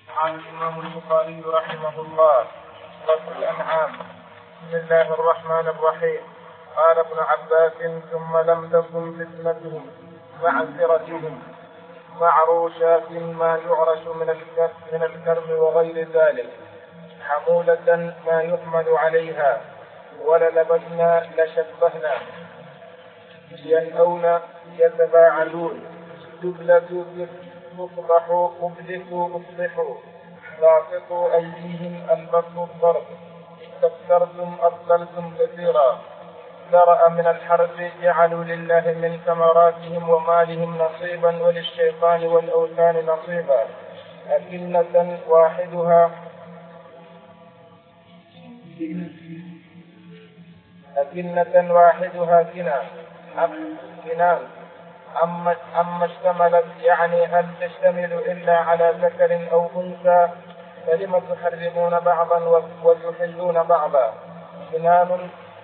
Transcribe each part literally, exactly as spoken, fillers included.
قال الإمام البخاري رحمه الله: سورة الأنعام. بسم الله الرحمن الرحيم. قال ابن عباس: ثم لم تكن فتنتهم معسرتهم معروشات ما يعرش من الكرم وغير ذلك حمولة ما يحمل عليها وللبسنا لشبهنا ينهون يتباعدون تبلة تصبحوا أبلسوا أصبحوا ضاغطوا أيديهم البطن الضرب استكثرتم أضللتم كثيرا ذرأ من الحرب جعلوا لله من ثمراتهم ومالهم نصيبا وللشيطان والأوثان نصيبا أكنة واحدها أكنة واحدها كنا كنان أما, أما اشتملت يعني هل تشتمل إلا على ذكر أو أنثى فلم تحرمون بعضا وتحلون بعضا كنان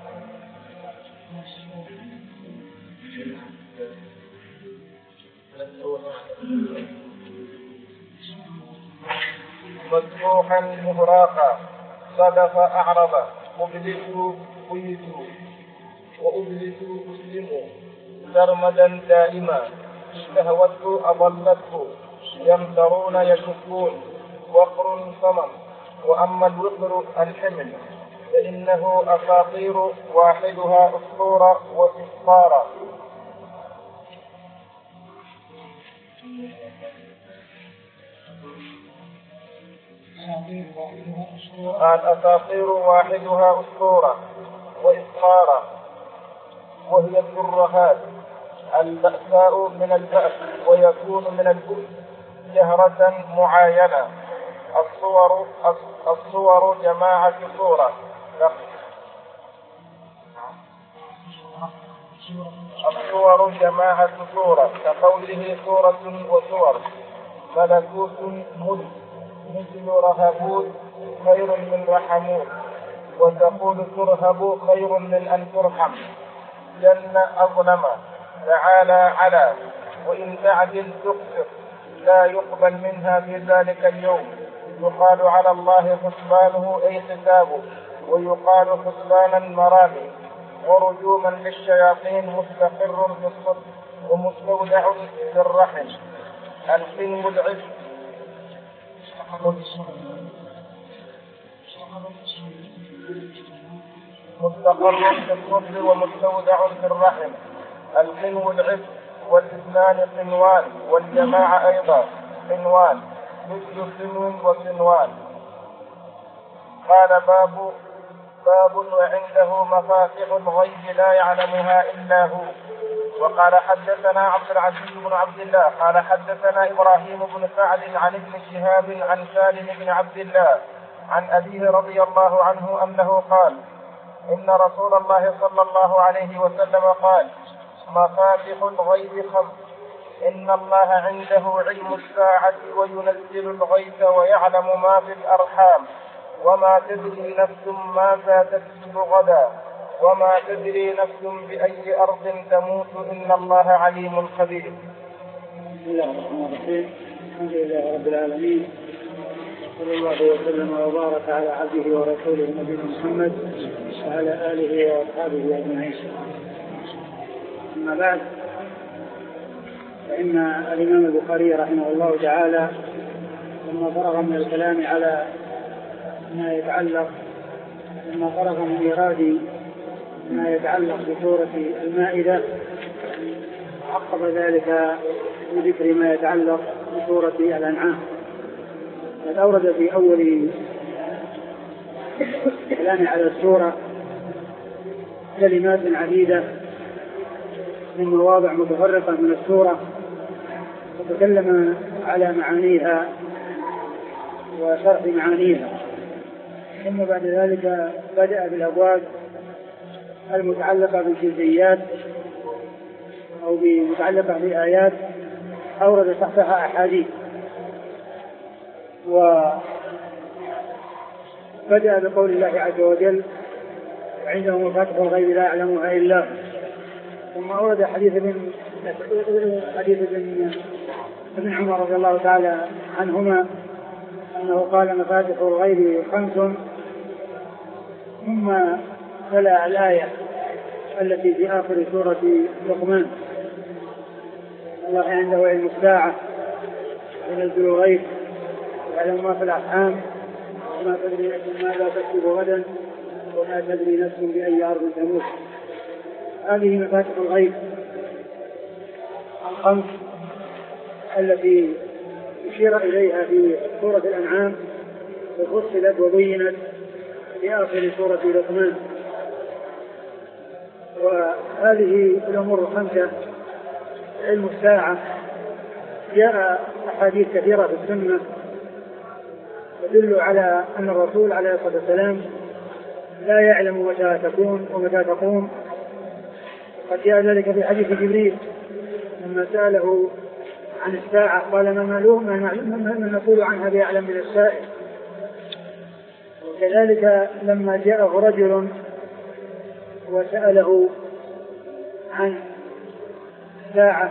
مذبوحا مهراقا صدف أعرض أبلسوا قيدوا وأبلسوا أسلموا سرمدا دائما استهوته أضلته يمترون يشكون وقر صمم. وأما الوقر الحمل فإنه أساطير واحدها أسطورة وإسطارة قال أساطير واحدها أسطورة وإسطارة وهي الترهات البأساء من البأس ويكون من البؤس جهرة معاينة. الصور الصور جماعة صورة الصور جماعة صورة كقوله صورة وصور. ملكوت ملك مثل رهبوت خير من رحموت وتقول ترهب خير من أن ترحم. جنة أظلم تعالى على وإن تعدل تقصر لا يقبل منها في ذلك اليوم. يقال على الله حسبانه أي حسابه ويقال حسبانا مرامي. ورجوما للشياطين مستقر في الصدر ومستودع في الرحم. الحلم العز مستقر في الصدر ومستودع في الرحم. الحلو العز والاثنان قنوان والجماعة أيضا قنوان مثل سنون وقنوان. قال باب باب وعنده مفاتيح الغيب لا يعلمها إلا هو. وقال حدثنا عبد العزيز بن عبد الله قال حدثنا إبراهيم بن سعد عن ابن شهاب عن سالم بن عبد الله عن أبيه رضي الله عنه أنه قال: إن رسول الله صلى الله عليه وسلم قال: مفاتيح الغيب خمس. إن الله عنده علم الساعة وينزل الغيث ويعلم ما في الأرحام وما تدري نفس ماذا تكسب غدا وما تدري نفس بأي أرض تموت إن الله عليم خبير. بسم الله الرحمن الرحيم. الحمد لله رب العالمين صلى الله وسلم وبارك على عبده ورسوله نبينا محمد وعلى آله وأصحابه أجمعين. أما بعد، فإن الإمام البخاري رحمه الله تعالى لما فرغ من الكلام على ما يتعلق لما فرغ من إيراد ما يتعلق بسورة المائدة عقب ذلك بذكر ما يتعلق بسورة الأنعام. قد أورد في أول كلام على السورة كلمات عديدة من مواضع متفرقة من السورة وتكلم على معانيها وشرح معانيها. ثم بعد ذلك بدأ بالأبواب المتعلقة بالجزئيات أو بمتعلقة بآيات أورد تحتها أحاديث. وبدأ بقول الله عز وجل: عنده مفاتيح الغيب لا يعلمها إلا هو. ثم أورد حديث ابن حديث ابن ابن عمر رضي الله تعالى عنهما أنه قال مفاتح الغيب خمس، ثم تلا الآية التي في آخر سورة لقمان: الله عنده علم الساعة ينزل الغيث ويعلم ما في الأرحام وما تدري نفس ماذا تكسب غدا وما تدري نفس بأي أرض تموت. هذه مفاتح الغيب الخمس التي أشير إليها في سورة الأنعام وفصلت وبينت في آخر سورة لقمان. وهذه الأمور الخمسة: علم الساعة، جاء أحاديث كثيرة في السنة تدل على أن الرسول عليه الصلاة والسلام لا يعلم متى تكون ومتى تقوم. قد جاء ذلك في حديث جبريل لما سأله عن الساعة قال: ما معلوم من نقول عنها بأعلم من السائل. وكذلك لما جاءه رجل وسأله عن الساعة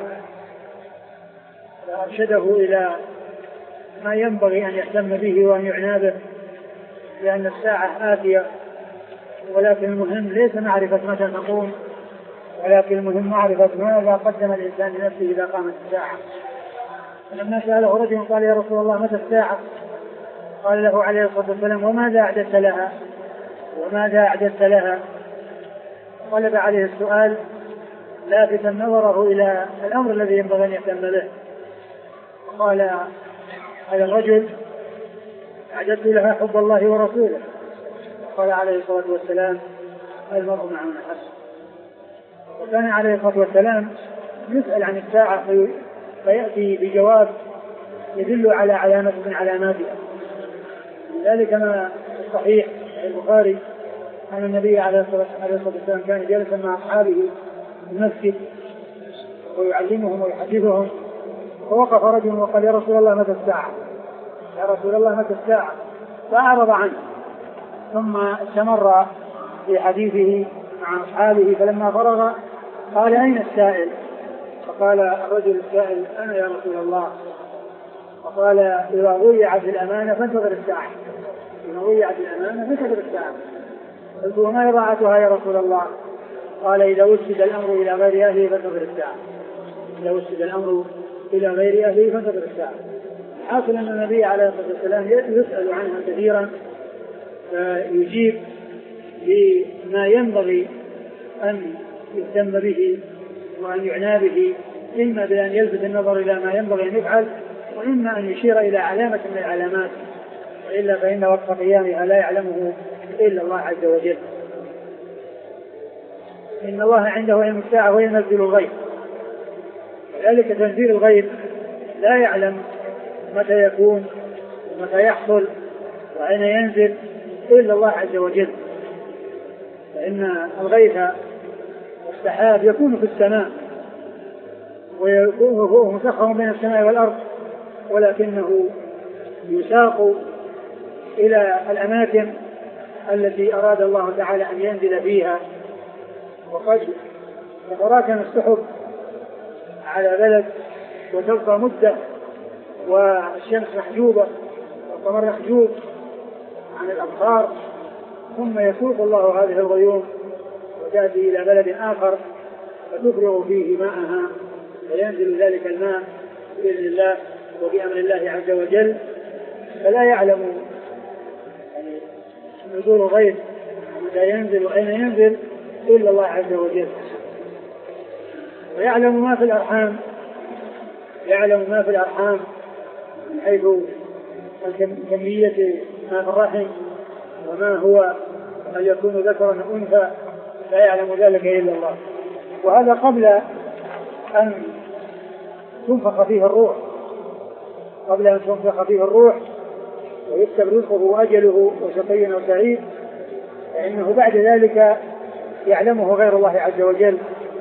فأرشده إلى ما ينبغي أن يهتم به وأن يعنى به، لأن الساعة آتية، ولكن المهم ليس معرفة متى تقوم، ولكن المهم معرفة ماذا قدم الإنسان لنفسه إذا قامت الساعة. فلما سأله رجل قال: يا رسول الله متى الساعة؟ قال له عليه الصلاة والسلام: وماذا أعددت لها؟ وماذا أعددت لها؟ قلب عليه السؤال لافتا نظره إلى الأمر الذي ينبغي أن يهتم به. قال هذا الرجل: أعددت لها حب الله ورسوله. قال عليه الصلاة والسلام: المرء مع من أحب. وكان عليه الصلاة والسلام يسأل عن الساعة فيأتي بجواب يدل على علامة من علاماتها. ذلك ما الصحيح البخاري أن النبي عليه الصلاة والسلام كان جالسا مع أصحابه في المسجد ويعلمهم ويحدثهم، فوقف رجل وقال: يا رسول الله متى الساعة؟ يا رسول الله متى الساعة؟ فأعرض عنه، ثم استمر في حديثه مع أصحابه، فلما فرغ قال: أين السائل؟ فقال الرجل السائل: أنا يا رسول الله. فقال: إذا ضيعت الأمانة فانتظر الساعة. إذا ضيعت الأمانة فانتظر الساعة. قلت: وما إضاعتها يا رسول الله؟ قال: إذا وسد الأمر إلى غير أهله فانتظر الساعة. إذا وسد الأمر إلى غير أهله فانتظر الساعة. حاصل أن النبي عليه الصلاة والسلام يسأل عنها كثيرا، فيجيب بما ينبغي أن يهتم به وأن يعنى به، إما بأن يلفت النظر إلى ما ينبغي أن يفعل، وإما أن يشير إلى علامة من العلامات، وإلا فإن وقت قيامها لا يعلمه إلا الله عز وجل. إن الله عنده علم الساعة وينزل الغيث. ذلك تنزيل الغيث لا يعلم متى يكون ومتى يحصل وأين ينزل إلا الله عز وجل، فإن الغيث والسحاب يكون في السماء ويكون هو مسخر بين السماء والأرض، ولكنه يساق إلى الأماكن التي أراد الله تعالى أن ينزل فيها. وقد تتراكم السحب على بلد وتبقى مدة والشمس محجوبة والقمر محجوب عن الأبصار، ثم يسوق الله هذه الغيوم وتأتي إلى بلد آخر فتفرغ فيه ماءها، فينزل ذلك الماء بإذن الله وبأمر الله عز وجل. فلا يعلم يعني نزول الغيث متى ينزل وأين ينزل إلا الله عز وجل. ويعلم ما في الأرحام، يعلم ما في الأرحام من حيث كمية ما في الرحم وما هو هل يكون ذكرا أو أنثى، لا يعلم ذلك إلا الله. وهذا قبل أن تنفخ فيه الروح، قبل أن تنفخ فيه الروح ويكتب رزقه وأجله وشقي أو سعيد، فإنه بعد ذلك يعلمه غير الله عز وجل.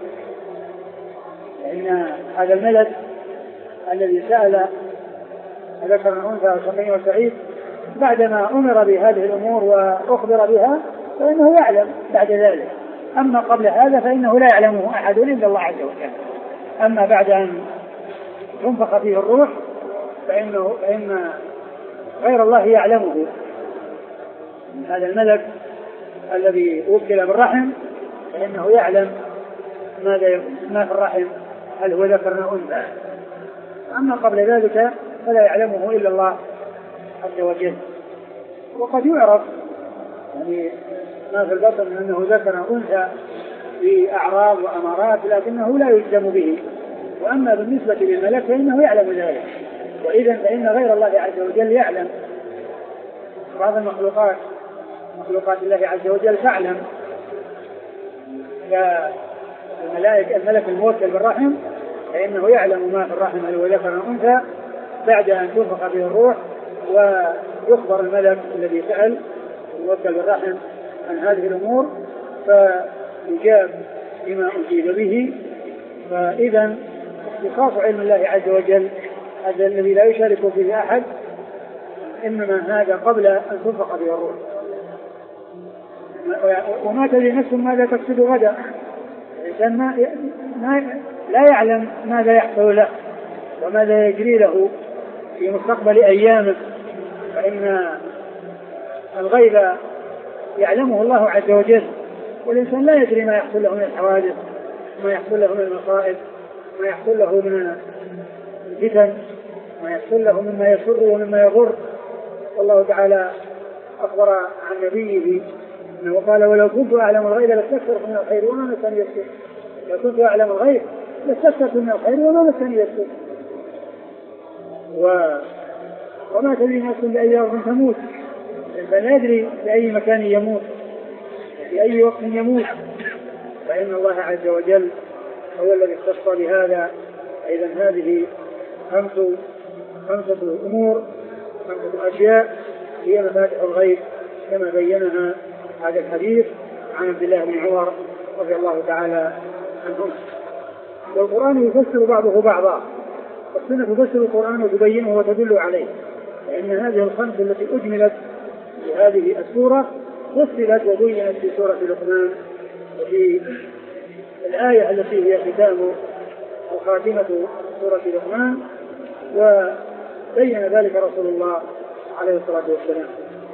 لأن هذا الملك الذي سأل ذكر أنثى أو شقي أو سعيد بعدما أمر بهذه الأمور وأخبر بها فإنه يعلم بعد ذلك. أما قبل هذا فإنه لا يعلمه أحد إلا الله عز وجل. أما بعد أن تنفخ فيه الروح فإنه فإن غير الله يعلمه. هذا الملك الذي وكل بالرحم فإنه يعلم ماذا ما في الرحم، هل هو ذكر أو أنثى. أما قبل ذلك فلا يعلمه إلا الله عز وجل. وقد يعرف يعني ما في البطن أنه ذكر أو أنثى بأعراض وأمارات، لكنه لا يجزم به. وأما بالنسبة للملك فإنه يعلم ذلك. وإذا فإن غير الله عز وجل يعلم. بعض المخلوقات مخلوقات الله عز وجل تعلم، كالملائكة الملك الموكل بالرحم فإنه يعلم ما في الرحم هل هو ذكر أو أنثى بعد أن تنفخ به الروح، ويخبر الملك الذي سأل الموكل بالرحم عن هذه الأمور فيجاب بما أجيب به. فإذا اختصاص علم الله عز وجل هذا الذي لا يشارك فيه أحد، إنما هذا قبل أن تنفخ به الروح. وما تدري نفس ماذا تكسب غدا. الإنسان ما لا يعلم ماذا يحصل له وماذا يجري له في مستقبل أيامه، فإن الغيب يعلمه الله عز وجل، والإنسان لا يدري ما يحصل له من الحوادث، ما يحصل له من المصائب، ما يحصل له من الفتن، ما يحصل له مما يسر ومما يضر. والله تعالى أخبر عن نبيه أنه قال: ولو كنت أعلم الغيب لاستكثرت من الخير وما مسني السوء. لو كنت أعلم الغيب لاستكثرت من الخير وما مسني السوء. و... وما تدري نفس بأي أرض تموت، فلا يدري بأي مكان يموت في أي وقت يموت. فإن الله عز وجل هو الذي اختص بهذا. إذن هذه خمس خمسة أمور، خمسة أشياء هي مفاتيح الغيب كما بينها هذا الحديث عن عبد الله بن عمر رضي الله تعالى عنهما. والقرآن يفسر بعضه بعضا، والسنة تفسر القرآن وتبينه وتدل عليه، لأن هذه الخمس التي أجملت في هذه السورة فصلت وبينت في سورة لقمان، وفي الآية التي هي ختام وخاتمة سورة لقمان، وبين ذلك رسول الله عليه الصلاة والسلام.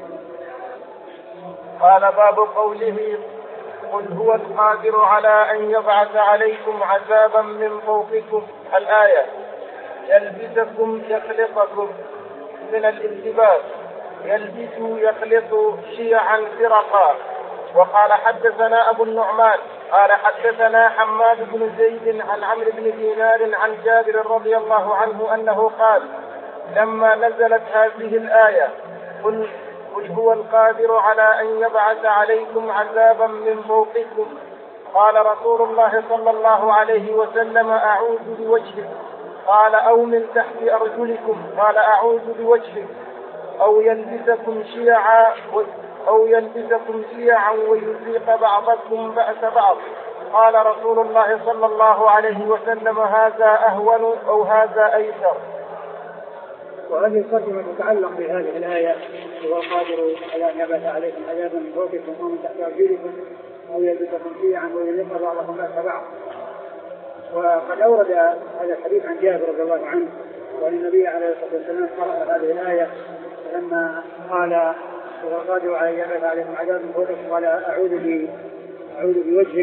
قال: باب قوله: قل هو القادر على أن يبعث عليكم عذابا من فوقكم. الآية: يلبسكم يخلقكم من الالتباس، يلبس يخلق شيعا فرقا. وقال: حدثنا أبو النعمان قال: حدثنا حماد بن زيد عن عمرو بن دينار عن جابر رضي الله عنه أنه قال: لما نزلت هذه الآية: قل قل هو القادر على أن يبعث عليكم عذابا من فوقكم، قال رسول الله صلى الله عليه وسلم: أعوذ بوجهك. قال: أو من تحت أرجلكم. قال: أعوذ بوجهك. أو يلبسكم شيعا أو يلبسكم شيعا ويذيق بعضكم بأس بعض. قال رسول الله صلى الله عليه وسلم: هذا أهون أو هذا أيسر. وهذه الترجمة تتعلق بهذه الآية: هو القادر على أن يبعث عليكم عذابا من فوقكم أو من تحت أرجلكم أو يلبسكم شيعا ويذيق بعضكم بأس بعض. وقد أورد هذا الحديث عن جابر رضي الله عنه وأن النبي عليه الصلاة والسلام قرأ هذه الآية لما قال: هو القادر على أن يبعث عليكم عذابا من فوقكم، قال: أعوذ أعوذ بوجهك.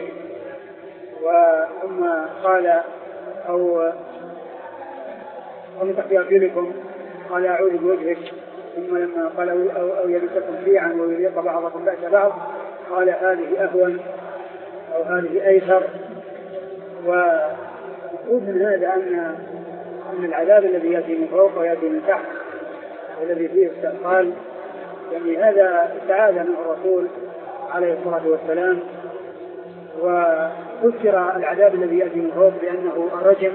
وثم قال: أو من تحت أرجلكم، قال: أعوذ بوجهك. ثم لما قال: أو, أو يلبسكم شيعا ويذيق بعضكم بأس بعض، قال: هذه أهون أو هذه أيسر. ومقصود من هذا أن أن العذاب الذي يأتي من فوق ويأتي من تحت والذي فيه استقال، يعني هذا استعاذ منه الرسول عليه الصلاة والسلام. وفسر العذاب الذي يأتي من فوق بأنه الرجم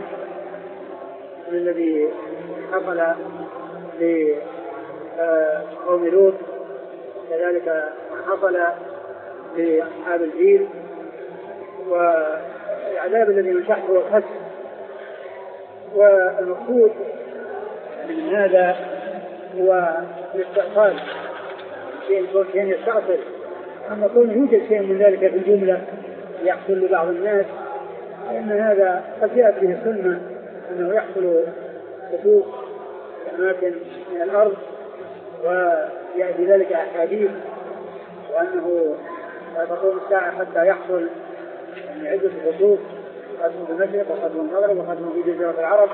الذي حصل لقوم لوط، كذلك حصل لأصحاب الفيل. والعذاب الذي من تحت هو الخسف. والمقصود من هذا هو الاستئصال، شيء يستأصل. أما كون يوجد شيء من ذلك في الجملة يحصل لبعض الناس، فإن هذا قد جاءت به السنة أنه يحصل خسوف في أماكن من الأرض، ويأتي ذلك أحاديث وأنه لا تقوم الساعة حتى يحصل يعني عدة خطوط، خطوة في المشرق وخطوة في المغرب وخطوة في جزيرة العرب.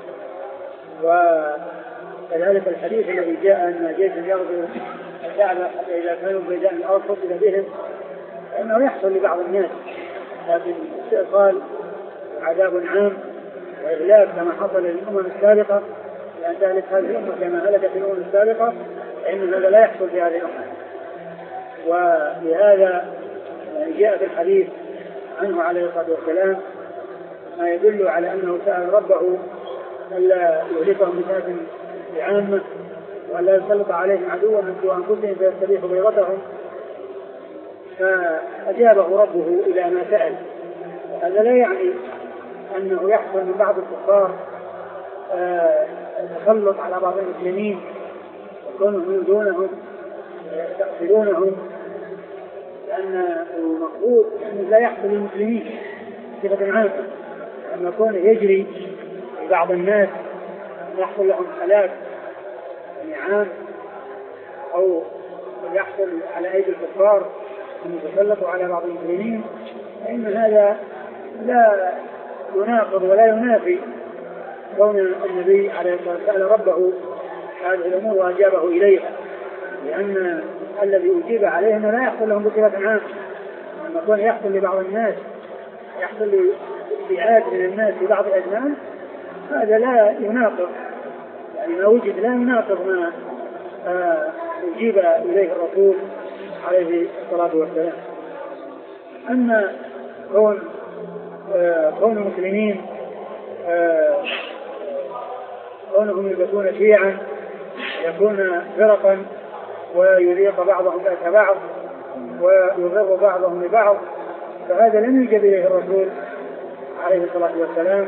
وكذلك الحديث الذي جاء أن جيش يغزو الكعبة حتى إذا كانوا بيداء الأرض فصل بهم، فإنه يحصل لبعض الناس، لكن استئصال عذاب عام وإغلاق كما حصل للأمم السابقة، لأن تهلك هذه الأمة كما هلكت الأمم السابقة، فإن هذا لا يحصل في هذه الأمة. ولهذا جاء في الحديث عنه عليه الصلاة والسلام ما يدل على أنه سأل ربه ألا يهلكهم بذات عامة وألا يسلط عليهم عدوا من سوى أنفسهم فيستبيح بيضتهم، فأجابه ربه إلى ما سأل. هذا لا يعني أنه يحصل من بعض الكفار التسلط على بعض المسلمين وكونهم يؤذونهم ويقتلونهم، لأن المقصود أنه لا يحصل للمسلمين بصفة عامة، أن يكون يجري لبعض الناس أن يحصل لهم هلاك عام أو يحصل على أيدي الكفار أن يتسلطوا على بعض المسلمين، فإن هذا لا يناقض ولا ينافي كون النبي عليه الصلاة والسلام سأل ربه هذه الأمور وأجابه إليها، لأن الذي أجيب عليه أنه لا يحصل لهم بصفة عامة، لما يكون يحصل لبعض الناس يحصل لفئات من الناس في بعض الأزمان، هذا لا يناقض، يعني ما وجد لا يناقض ما أجيب إليه الرسول عليه الصلاة والسلام. أما كون كون المسلمين كونهم يلبسون شيعا يكون فرقا ويذيق بعضهم بأس بعض ويضر بعضهم لبعض، فهذا لم يجب إليه الرسول عليه الصلاة والسلام،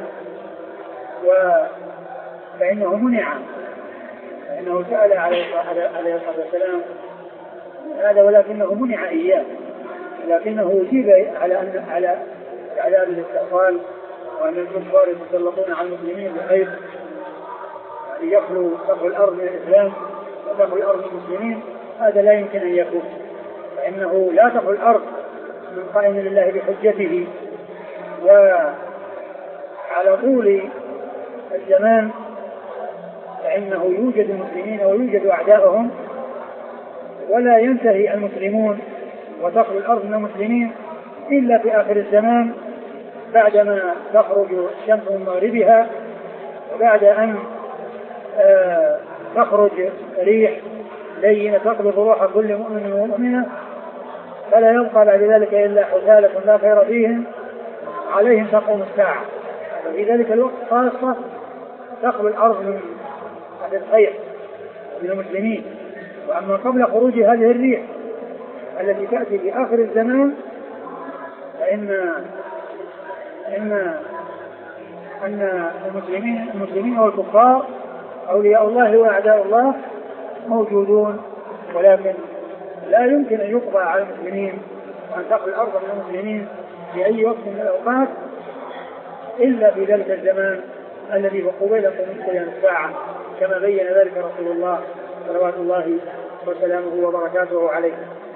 فإنه منع، فإنه سأل عليه الصلاة والسلام هذا ولكنه منع إياه، لكنه أجيب على أن على عذاب الاستئصال وأن الكفار يتسلطون على المسلمين بخير، يعني يخلو سفح الأرض من الإسلام وسفح الأرض من المسلمين، هذا لا يمكن أن يكون، فإنه لا تخلو الأرض من قائم لله بحجته. وعلى طول الزمان فإنه يوجد المسلمين ويوجد أعداءهم، ولا ينتهي المسلمون وتخلو الأرض من المسلمين إلا في آخر الزمان بعدما تخرج الشمس من مغربها، وبعد أن آه تخرج ريح لينة تقبض روح كل مؤمن ومؤمنة، فلا يبقى بعد ذلك إلا حثالة لا خير فيهم عليهم تقوم الساعة. وفي ذلك الوقت خاصة تخلو الأرض من الخير من المسلمين. وأما قبل خروج هذه الريح التي تأتي في آخر الزمان فإن إن أن المسلمين المسلمين والكفار أولياء الله وأعداء الله موجودون، ولكن لا يمكن أن يقضى على المسلمين وأن تخلو الأرض من المسلمين في أي وقت من الأوقات إلا في ذلك الزمان الذي هو قبيل قيام الساعة، كما بين ذلك رسول الله صلوات الله وسلامه وبركاته عليه.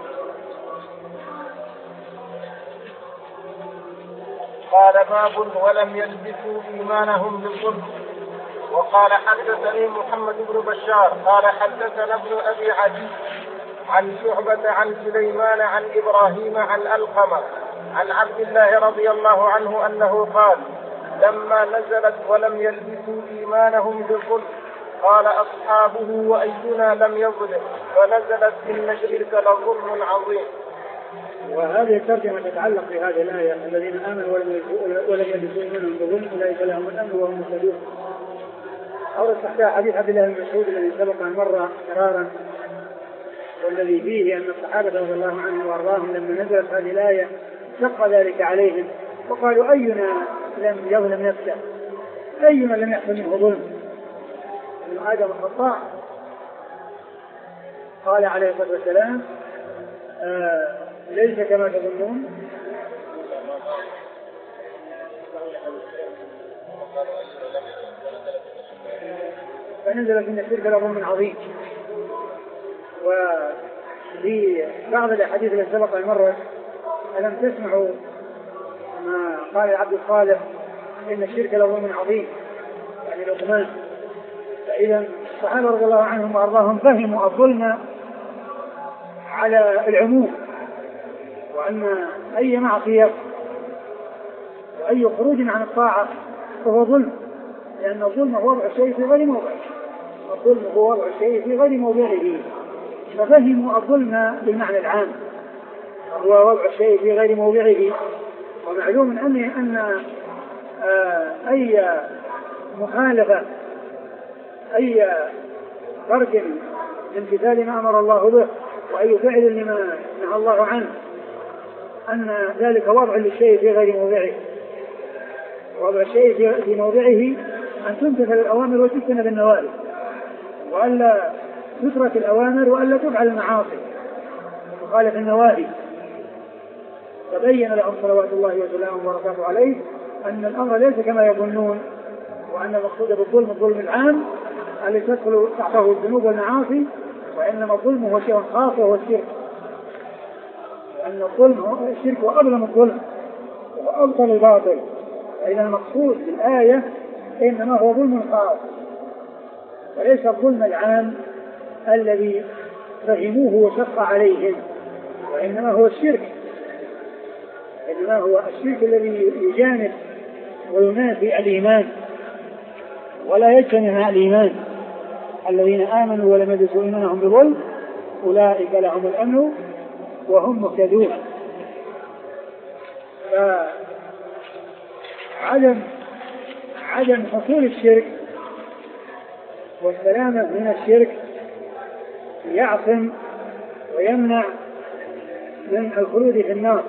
قال باب ولم يلبسوا إيمانهم بالظلم. وقال حدثني محمد بن بشار قال حدثنا ابن أبي عدي عن شعبة عن سليمان عن إبراهيم عن ألقمة عن عبد الله رضي الله عنه أنه قال لما نزلت ولم يلبسوا إيمانهم بالظلم قال أصحابه وأينا لم يظلم فنزلت إن الشرك لظلم عظيم. وهذه الترجمة تتعلق بهذه الآية الذين آمنوا ولم يلبسوا إيمانهم بظلم أولئك لهم الأمن وهم مهتدون. أورد تحتها حديث عبد الله بن مسعود الذي سبق أن مر قرارا، والذي فيه أن الصحابة رضي الله عنهم وأرضاهم لما نزلت هذه الآية شق ذلك عليهم وقالوا أينا لم يظلم نفسه، أينا لم يحصل منه ظلم، ابن آدم خطاء. قال عليه الصلاة والسلام آه ليس كما تظنون فنزلت إن الشرك لظلم عظيم. وفي بعض الأحاديث التي سبق المرة ألم تسمعوا ما قال العبد الصالح إن الشرك لظلم عظيم، يعني لقمان. فإذا الصحابة رضي الله عنهم وأرضاهم فهموا الظلم على العموم، وأن أي معصية وأي خروج عن الطاعة فهو ظلم، لأن الظلم هو وضع الشيء في غير موضعه، الظلم هو وضع الشيء في غير موضعه. ففهموا الظلم بالمعنى العام هو وضع الشيء في غير موضعه. ومعلوم أن أن أي مخالفة أي ترك لامتثال ما أمر الله به وأي فعل لما نهى الله عنه أن ذلك وضع للشيء في غير موضعه. وضع الشيء في موضعه أن تمتثل الأوامر وتجتنب النواهي، وألا تترك الأوامر وألا تفعل المعاصي وتخالف النواهي. تبين لهم صلوات الله وسلامه وبركاته عليه أن الأمر ليس كما يظنون، وأن المقصود بالظلم الظلم العام الذي تدخل تحته الذنوب والمعاصي، وإنما الظلم هو شيء خاص وهو الشرك، لأن الظلم هو الشرك وأظلم الظلم وأبطل الباطل. فإذا المقصود بالآية إنما هو ظلم خاص وليس الظلم العام الذي فهموه وشق عليهم، وإنما هو الشرك، إنما هو الشرك الذي يجانب وينافي الإيمان ولا يجتمع مع الإيمان. الذين آمنوا ولم يلبسوا إيمانهم بظلم أولئك لهم الأمن وهم مهتدون. فعدم عدم حصول الشرك والسلامة من الشرك يعصم ويمنع من الخلود في النار.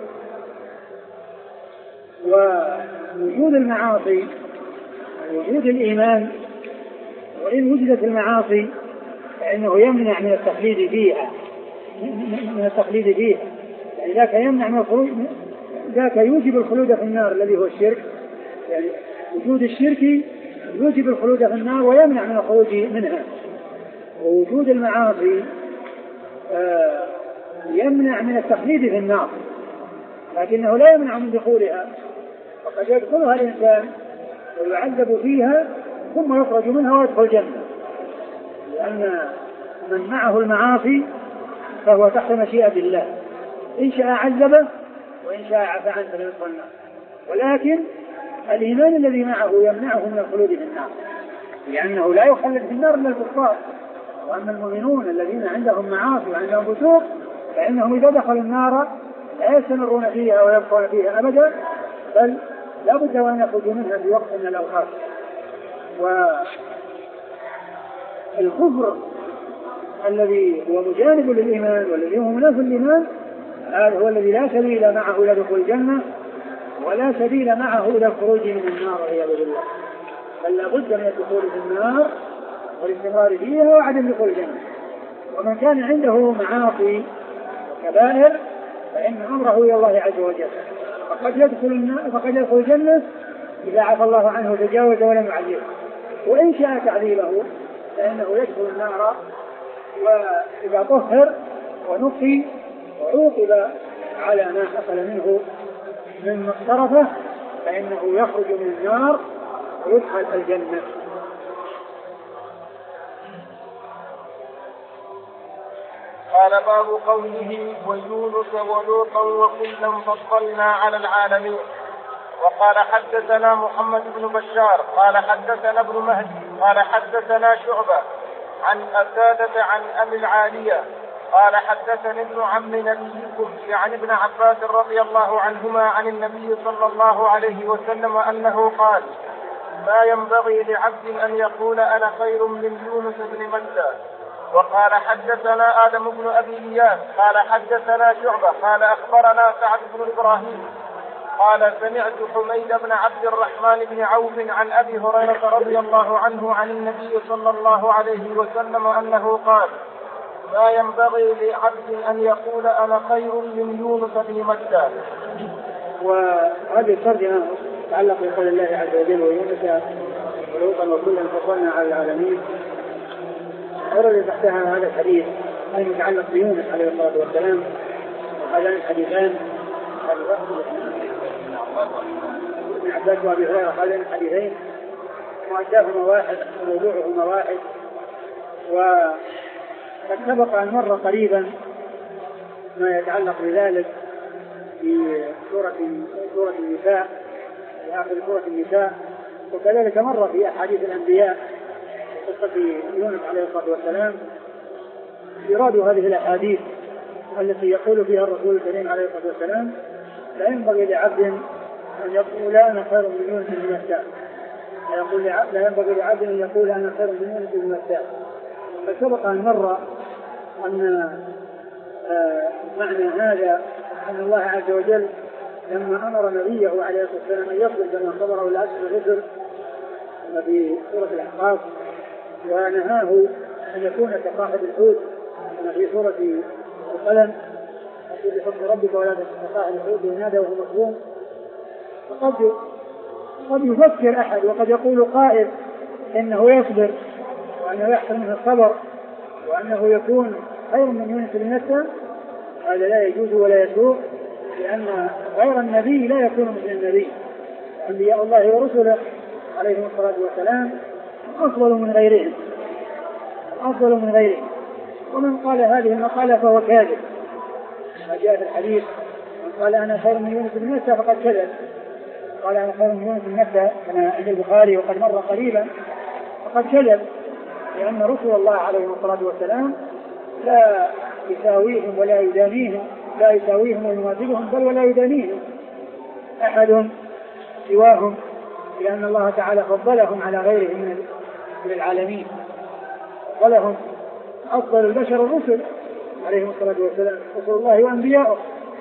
ووجود المعاصي وجود الإيمان، وإن وجدت المعاصي فإنه يمنع من التخليد فيها من التخليد فيها يعني ذاك يمنع من الخلود، ذاك يوجب الخلود في النار الذي هو الشرك. يعني وجود الشرك يوجب الخلود في النار ويمنع من الخروج منها، ووجود المعاصي آه يمنع من التخليد في النار لكنه لا يمنع من دخولها. وقد يدخلها الإنسان ويعذب فيها ثم يخرج منها ويدخل الجنة، لأن من معه المعاصي فهو تحت مشيئة الله، إن شاء عذبه وإن شاء عفى عنه فليدخل النار. ولكن الإيمان الذي معه يمنعه من الخلود في النار، لأنه لا يخلد في النار إلا الكفار. وأما المؤمنون الذين عندهم معاصي وعندهم فسوق فإنهم إذا دخلوا النار لا يستمرون فيها ويبقون فيها أبدا، بل لا بد وأن يخرجوا منها في وقت من الأوقات. والكفر الذي هو مجانب للإيمان والذي هو منافي للإيمان هذا هو الذي لا سبيل معه إلى دخول الجنة ولا سبيل معه إلى الخروج من النار والعياذ بالله، بل لا بد من الدخول في النار والاستمرار فيها وعدم دخول الجنة. ومن كان عنده معاصي وكبائر فإن أمره إلى الله عز وجل، فقد يدخل فقد يدخل الجنة إذا عفى الله عنه وتجاوز ولم يعذبه، وإن شاء تعذيبه فإنه يدخل النار، وإذا طهر ونقي وعوقب على ما حصل منه من مقترفه فإنه يخرج من النار ويدخل الجنة. قال باب قوله ويونس ولوطا وكلا فضلنا على العالمين. وقال حدثنا محمد بن بشار قال حدثنا ابن مهدي قال حدثنا شعبة عن أسادة عن أبي العالية قال حدثني ابن عم نبيكم عن ابن عباس رضي الله عنهما عن النبي صلى الله عليه وسلم أنه قال ما ينبغي لعبد أن يقول أنا خير من يونس بن متى. وقال حدثنا آدم بن أبي إياس قال حدثنا شعبة قال أخبرنا سعد بن إبراهيم قال سمعت حميد بن عبد الرحمن بن عوف عن أبي هريرة رضي الله عنه عن النبي صلى الله عليه وسلم أنه قال ما ينبغي لعبد أن يقول أنا خير من يونس بن متى. وهذه الترجمة تتعلق بقول الله عز وجل ويونس ولوطا وكلا فضلنا على العالمين. أورد تحتها هذا الحديث المتعلق بيونس عليه الصلاة والسلام، وهذان حديثان ابن عباس وابي هريرة، هذين الحديثين مؤداهما واحد وموضوعهما واحد. وقد سبق أن مر قريبا ما يتعلق بذلك في سورة سورة النساء، في آخر سورة النساء، وكذلك مر في أحاديث الأنبياء قصة يونس عليه الصلاة والسلام. يراد هذه الأحاديث التي يقول فيها الرسول الكريم عليه الصلاة والسلام: لا ينبغي لعبد أن يقول أنا خير من يونس بن متى، لا ينبغي لعبد أن يقول أنا خير من يونس بن متى. فسبق أن مر أن آه معنى هذا أن الله عز وجل لما أمر نبيه عليه الصلاة والسلام أن يصبر كما صبر أولئك الرسل في سورة الأحقاف، ونهاه أن يكون كصاحب الحوت كما في سورة القلم: أقول بحكم ربك ولا كصاحب الحوت ينادى وهو مكظوم. فقد قد يفكر أحد وقد يقول قائل إنه يصبر وأنه يحصل منه الصبر وأنه يكون خير من يونس بن متى. هذا لا يجوز ولا يسوء، لأن غير النبي لا يكون مثل النبي. أنبياء الله ورسله عليهم الصلاة والسلام أفضل من غيرهم، أفضل من غيرهم. ومن قال هذه المقالة فهو كاذب. ما جاء في الحديث: من قال أنا خير من يونس بن متى فقد كذب. قال أنا خير من يونس بن متى كما عند البخاري وقد مر قريبا فقد كذب، لأن رسول الله عليه الصلاة والسلام لا يساويهم ولا يدانيهم، لا يساويهم ويماثلهم بل ولا يدانيهم أحد سواهم، لأن الله تعالى فضلهم على غيرهم من العالمين، فضلهم أفضل البشر الرسل عليهم الصلاة والسلام، رسل الله وأنبياؤه.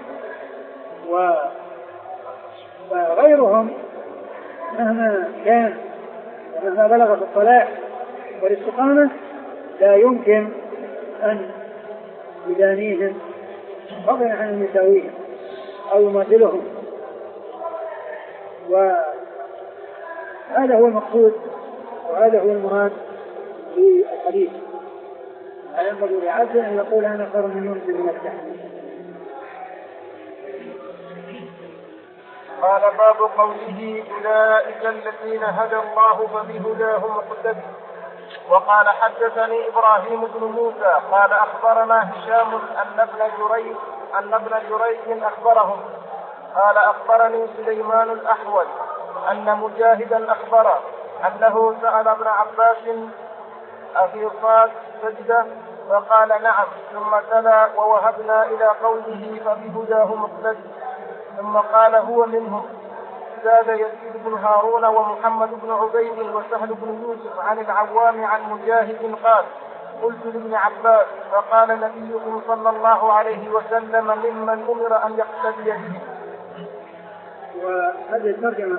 وغيرهم مهما كان ومهما بلغ في الصلاح والاستقامة لا يمكن أن يدانيهم فضلا عن أن يساويهم أو يماثلهم. وهذا هو المقصود وهذا هو المراد في الحديث: لا ينبغي لعبد أن يقول أنا خير من يونس بن متى. قال: باب قوله أولئك الذين هدى الله فبهداه مقتدي. وقال: حدثني إبراهيم بن موسى قال: أخبرنا هشام أن ابن جريج أن ابن جريج أخبرهم قال: أخبرني سليمان الأحول أن مجاهدا أخبره أنه سأل ابن عباس أفي صاد سجدة فقال: نعم، ثم تلا: ووهبنا إلى قوله فبهداه مقتدي، ثم قال: هو منهم. زاد يزيد بن هارون ومحمد بن عبيد وسهل بن يوسف عن العوام عن مجاهد قال: قلت لابن عباس: فقال نبيكم صلى الله عليه وسلم: ممن أمر أن يقتدي به. وهذه الترجمة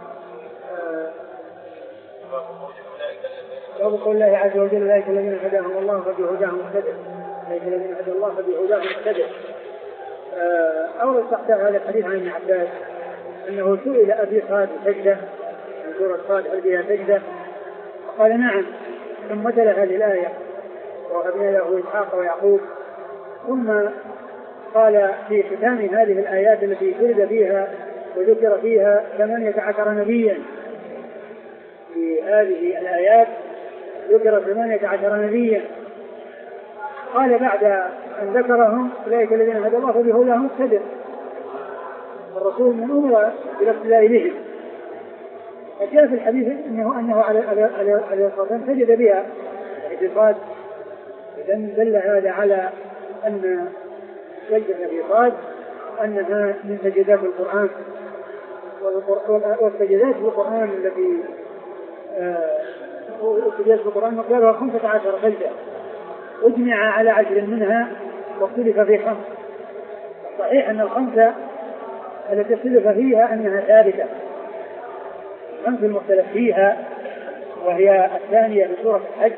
باب قول الله عز وجل: أولئك الذين هداهم الله فبهداه مقتدي، أولئك الذين هدى الله فبهداه مقتدي. أول تحت هذا الحديث عن ابن عباس أنه سئل أبي صاد سجدة من سورة صاد: هل بها سجدة؟ قال: نعم. ثم تلا هذه الآية: ووهبنا له إسحاق ويعقوب. ثم قال في ختام هذه الآيات التي سرد فيها وذكر فيها ثمانية عشر نبيا، في هذه الآيات ذكر ثمانية عشر نبيا. قال بعد أن ذكرهم: أولئك الذين هدى الله فبهداه مقتدي. الرسول من أمر بالاقتداء بهم. فجاء في الحديث أنه أنه على على على الصلاة سجد بها اعتقاد. إذا دل هذا على أن سجدة في صاد أنها من سجدات القرآن، والسجدات في القرآن التي سجدات في القرآن مقدارها خمسة عشر سجدة، أجمع على عشر منها واختلف في خمس. صحيح أن الخمسة التي اختلف فيها أنها ثابتة، الخمس المختلف فيها وهي الثانية في سورة الحج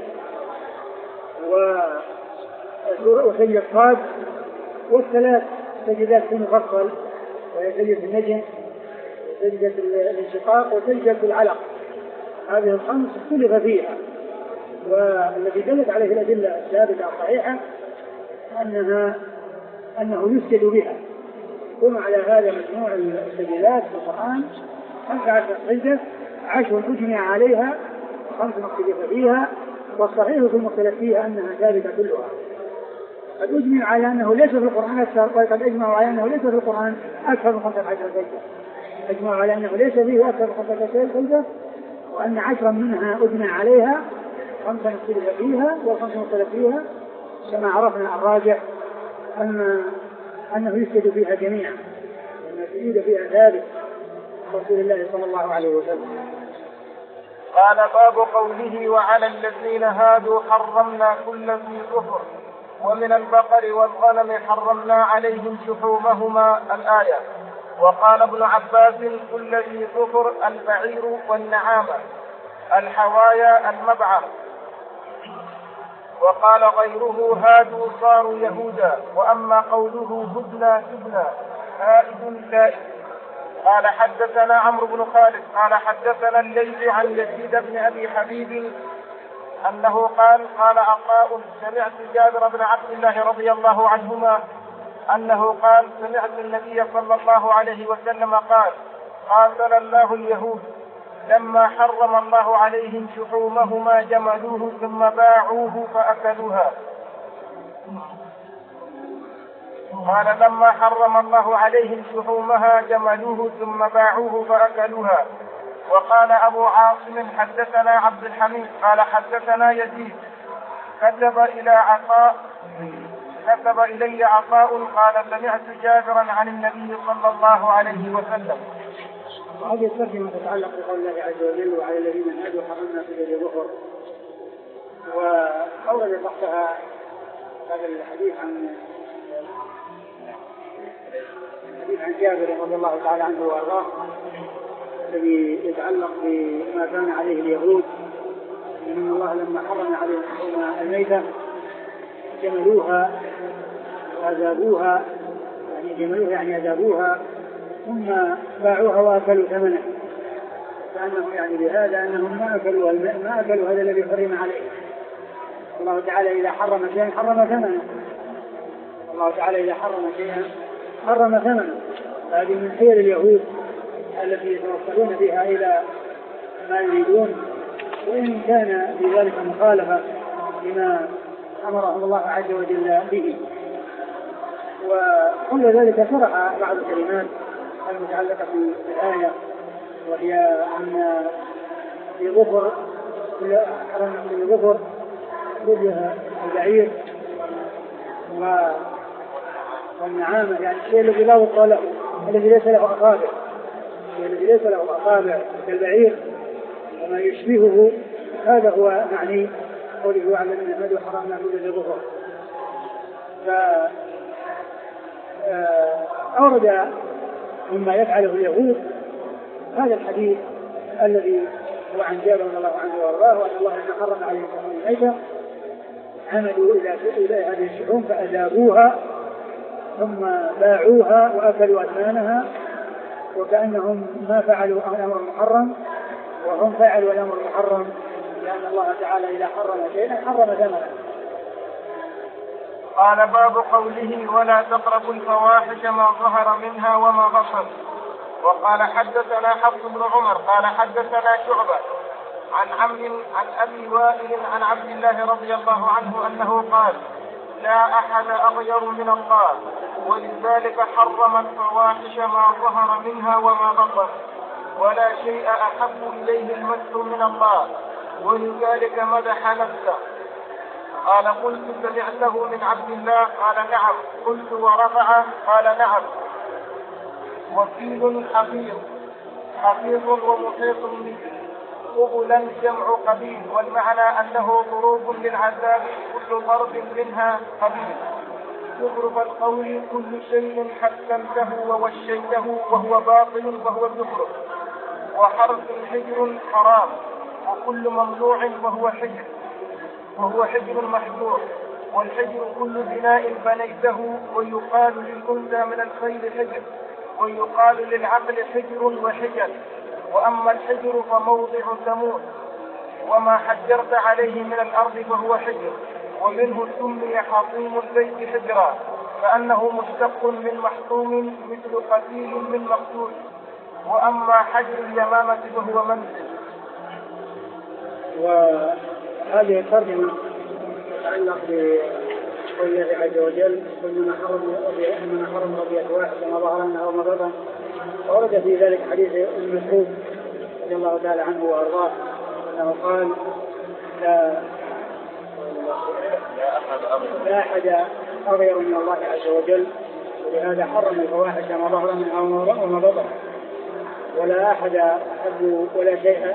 وسجدة صاد، والثلاث سجدات في المفصل وهي سجدة النجم وسجدة الانشقاق وسجدة العلق. هذه الخمس اختلف فيها، والذي دلت عليه الأدلة الثابتة الصحيحة أنها أنه يسجد بها. ثم على هذا مجموع السجدات في القرآن خمس عشر سجدة، عشر أجمع عليها وخمس مختلف فيها، والصحيح في المختلف فيها أنها ثابتة كلها. قد أجمع على أنه ليس في القرآن أكثر، وقد أجمع على أنه ليس في القرآن أكثر من خمسة عشر سجدة. أجمع على أنه ليس فيه أكثر من خمسة عشر سجدة، وأن عشرا منها أجمع عليها، خمسة مختلف فيها والخمس مختلف فيها. كما عرفنا الراجح أن أنه يسجد فيها جميعا، وأن السجود فيها ثابت رسول الله صلى الله عليه وسلم. قال باب قوله وعلى الذين هادوا حرمنا كل ذي ظفر ومن البقر والغنم حرمنا عليهم شحومهما الآية. وقال ابن عباس كل ذي ظفر البعير والنعامة الحوايا المبعر. وقال غيره هادوا صاروا يهودا. وأما قوله هدنا هدنا هائد لائد. قال حدثنا عمرو بن خالد قال حدثنا الليث عن يزيد بن أبي حبيب أنه قال قال عطاء سمعت جابر بن عبد الله رضي الله عنهما أنه قال سمعت النبي صلى الله عليه وسلم قال قاتل الله اليهود لما حرم الله عليهم شحومهما جملوه ثم باعوه فأكلوها. قال لما حرم الله عليهم شحومها جملوه ثم باعوه فأكلوها. وقال أبو عاصم حدثنا عبد الحميد قال حدثنا يزيد كتب إلى عطاء كتب إلي عطاء قال سمعت جابرا عن النبي صلى الله عليه وسلم. وهذه الترجمة تتعلق بقول الله عز وجل وعلى الذين هادوا حرمنا كل ذي ظفر. وأورد تحتها هذا الحديث عن الحديث عن جابر رضي الله تعالى عنه وارضاه الذي يتعلق بما كان عليه اليهود، ان الله لما حرم عليهم شحوم الميتة جملوها وأذابوها، يعني جملوها يعني أذابوها ثم باعوها وأكلوا ثمنها. فأنه يعني بهذا أنهم ما أكلوا ما أكلوا هذا الذي حرم عليه. الله تعالى إذا حرم شيئا حرم ثمنه. الله تعالى إذا حرم شيئا حرم ثمنه. هذه من حيل اليهود التي يتوصلون بها إلى ما يريدون، وإن كان في ذلك مخالفة لما أمرهم الله عز وجل به. وكل ذلك شرع بعض الكلمات المتعلقة بالآية، وهي أن في ظفر حرم في ظفر ضدها البعير والنعامة، يعني الشيء الذي لا وصل له، الذي ليس له أصابع، الذي ليس له أصابع كالبعير وما يشبهه. هذا هو معني قوله على الذين هادوا حرمنا كل ذي ظفر. فأورد مما يفعله اليهود هذا الحديث الذي هو عن جابر رضي الله عنه وارضاه، وأن الله لما حرم عليهم شحوم الميتة عملوا إلى هذه الشحوم فأذابوها ثم باعوها وأكلوا أثمانها، وكأنهم ما فعلوا الأمر المحرم وهم فعلوا الأمر المحرم، لأن الله تعالى إذا حرم شيئا حرم ثمنه. قال باب قوله ولا تقربوا الفواحش ما ظهر منها وما بطن. وقال حدثنا حفص بن عمر قال حدثنا شعبة عن عم عن أبي وائل عن عبد الله رضي الله عنه أنه قال لا أحد أغير من الله ولذلك حرم الفواحش ما ظهر منها وما بطن ولا شيء أحب إليه المدح من الله ولذلك مدح نفسه. قال قلت سمعته من عبد الله قال نعم. قلت ورفعه قال نعم. وكيل حفيظ حفيظ ومحيط به قبلا جمع قبيل، والمعنى أنه ضروب للعذاب كل ضرب منها قبيل. زخرف القول كل شيء حسنته ووشيته وهو باطل وهو زخرف. وحرف حجر حرام وكل ممنوع وهو حجر وهو حجر محجور. والحجر كل بناء بنيته، ويقال للأنثى من الخيل حجر، ويقال للعقل حجر وحجر. وأما الحجر فموضع ثمود وما حجرت عليه من الأرض فهو حجر. ومنه سمي حطيم البيت حجرا فأنه مشتق من محطوم مثل قتيل من مقتول. وأما حجر اليمامة فهو منزل. وهذه الترجمة تتعلق بقول الله عز وجل كل من حرم من حرم رضية واحد كما ظهر لنا أو مضى. ورد في ذلك حديث ابن مسعود رضي الله تعالى عنه وأرضاه أنه قال لا لا أحد أغير من الله عز وجل ولهذا حرم الفواحش ما ظهر منها وما بطن ولا أحد أحب ولا شيء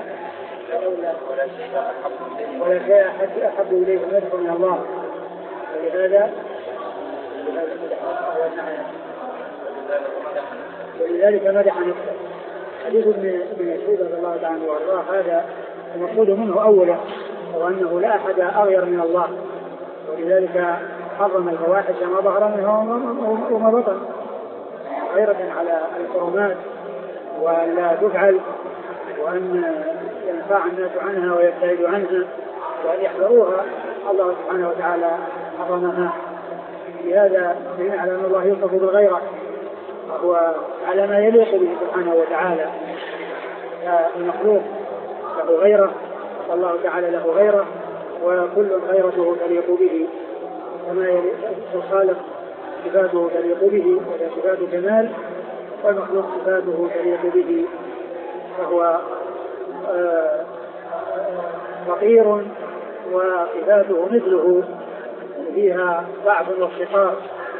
ولا شيء أحب إليه مدح من الله ولهذا ولذلك مدح نفسه. حديث ابن مسعود رضي الله تعالى عنه وارضاه هذا المقصود منه أولا وأنه لا أحد أغير من الله ولذلك حرم الفواحش ما ظهر منها وما بطن غيرة على الحرمات ولا تفعل وأن ينفع الناس عنها ويبتعد عنها وأن يحذروها. الله سبحانه وتعالى حرمها. بهذا دليل على أن الله يوصف بالغيرة وهو على ما يليق به سبحانه وتعالى. المخلوق له غيرة والله تعالى له غيرة وكل غيرته تليق به كما الخالق صفاته تليق به وهي صفات كمال والمخلوق صفاته تليق به فهو فقير وصفاته مثله فيها ضعف وافتقار.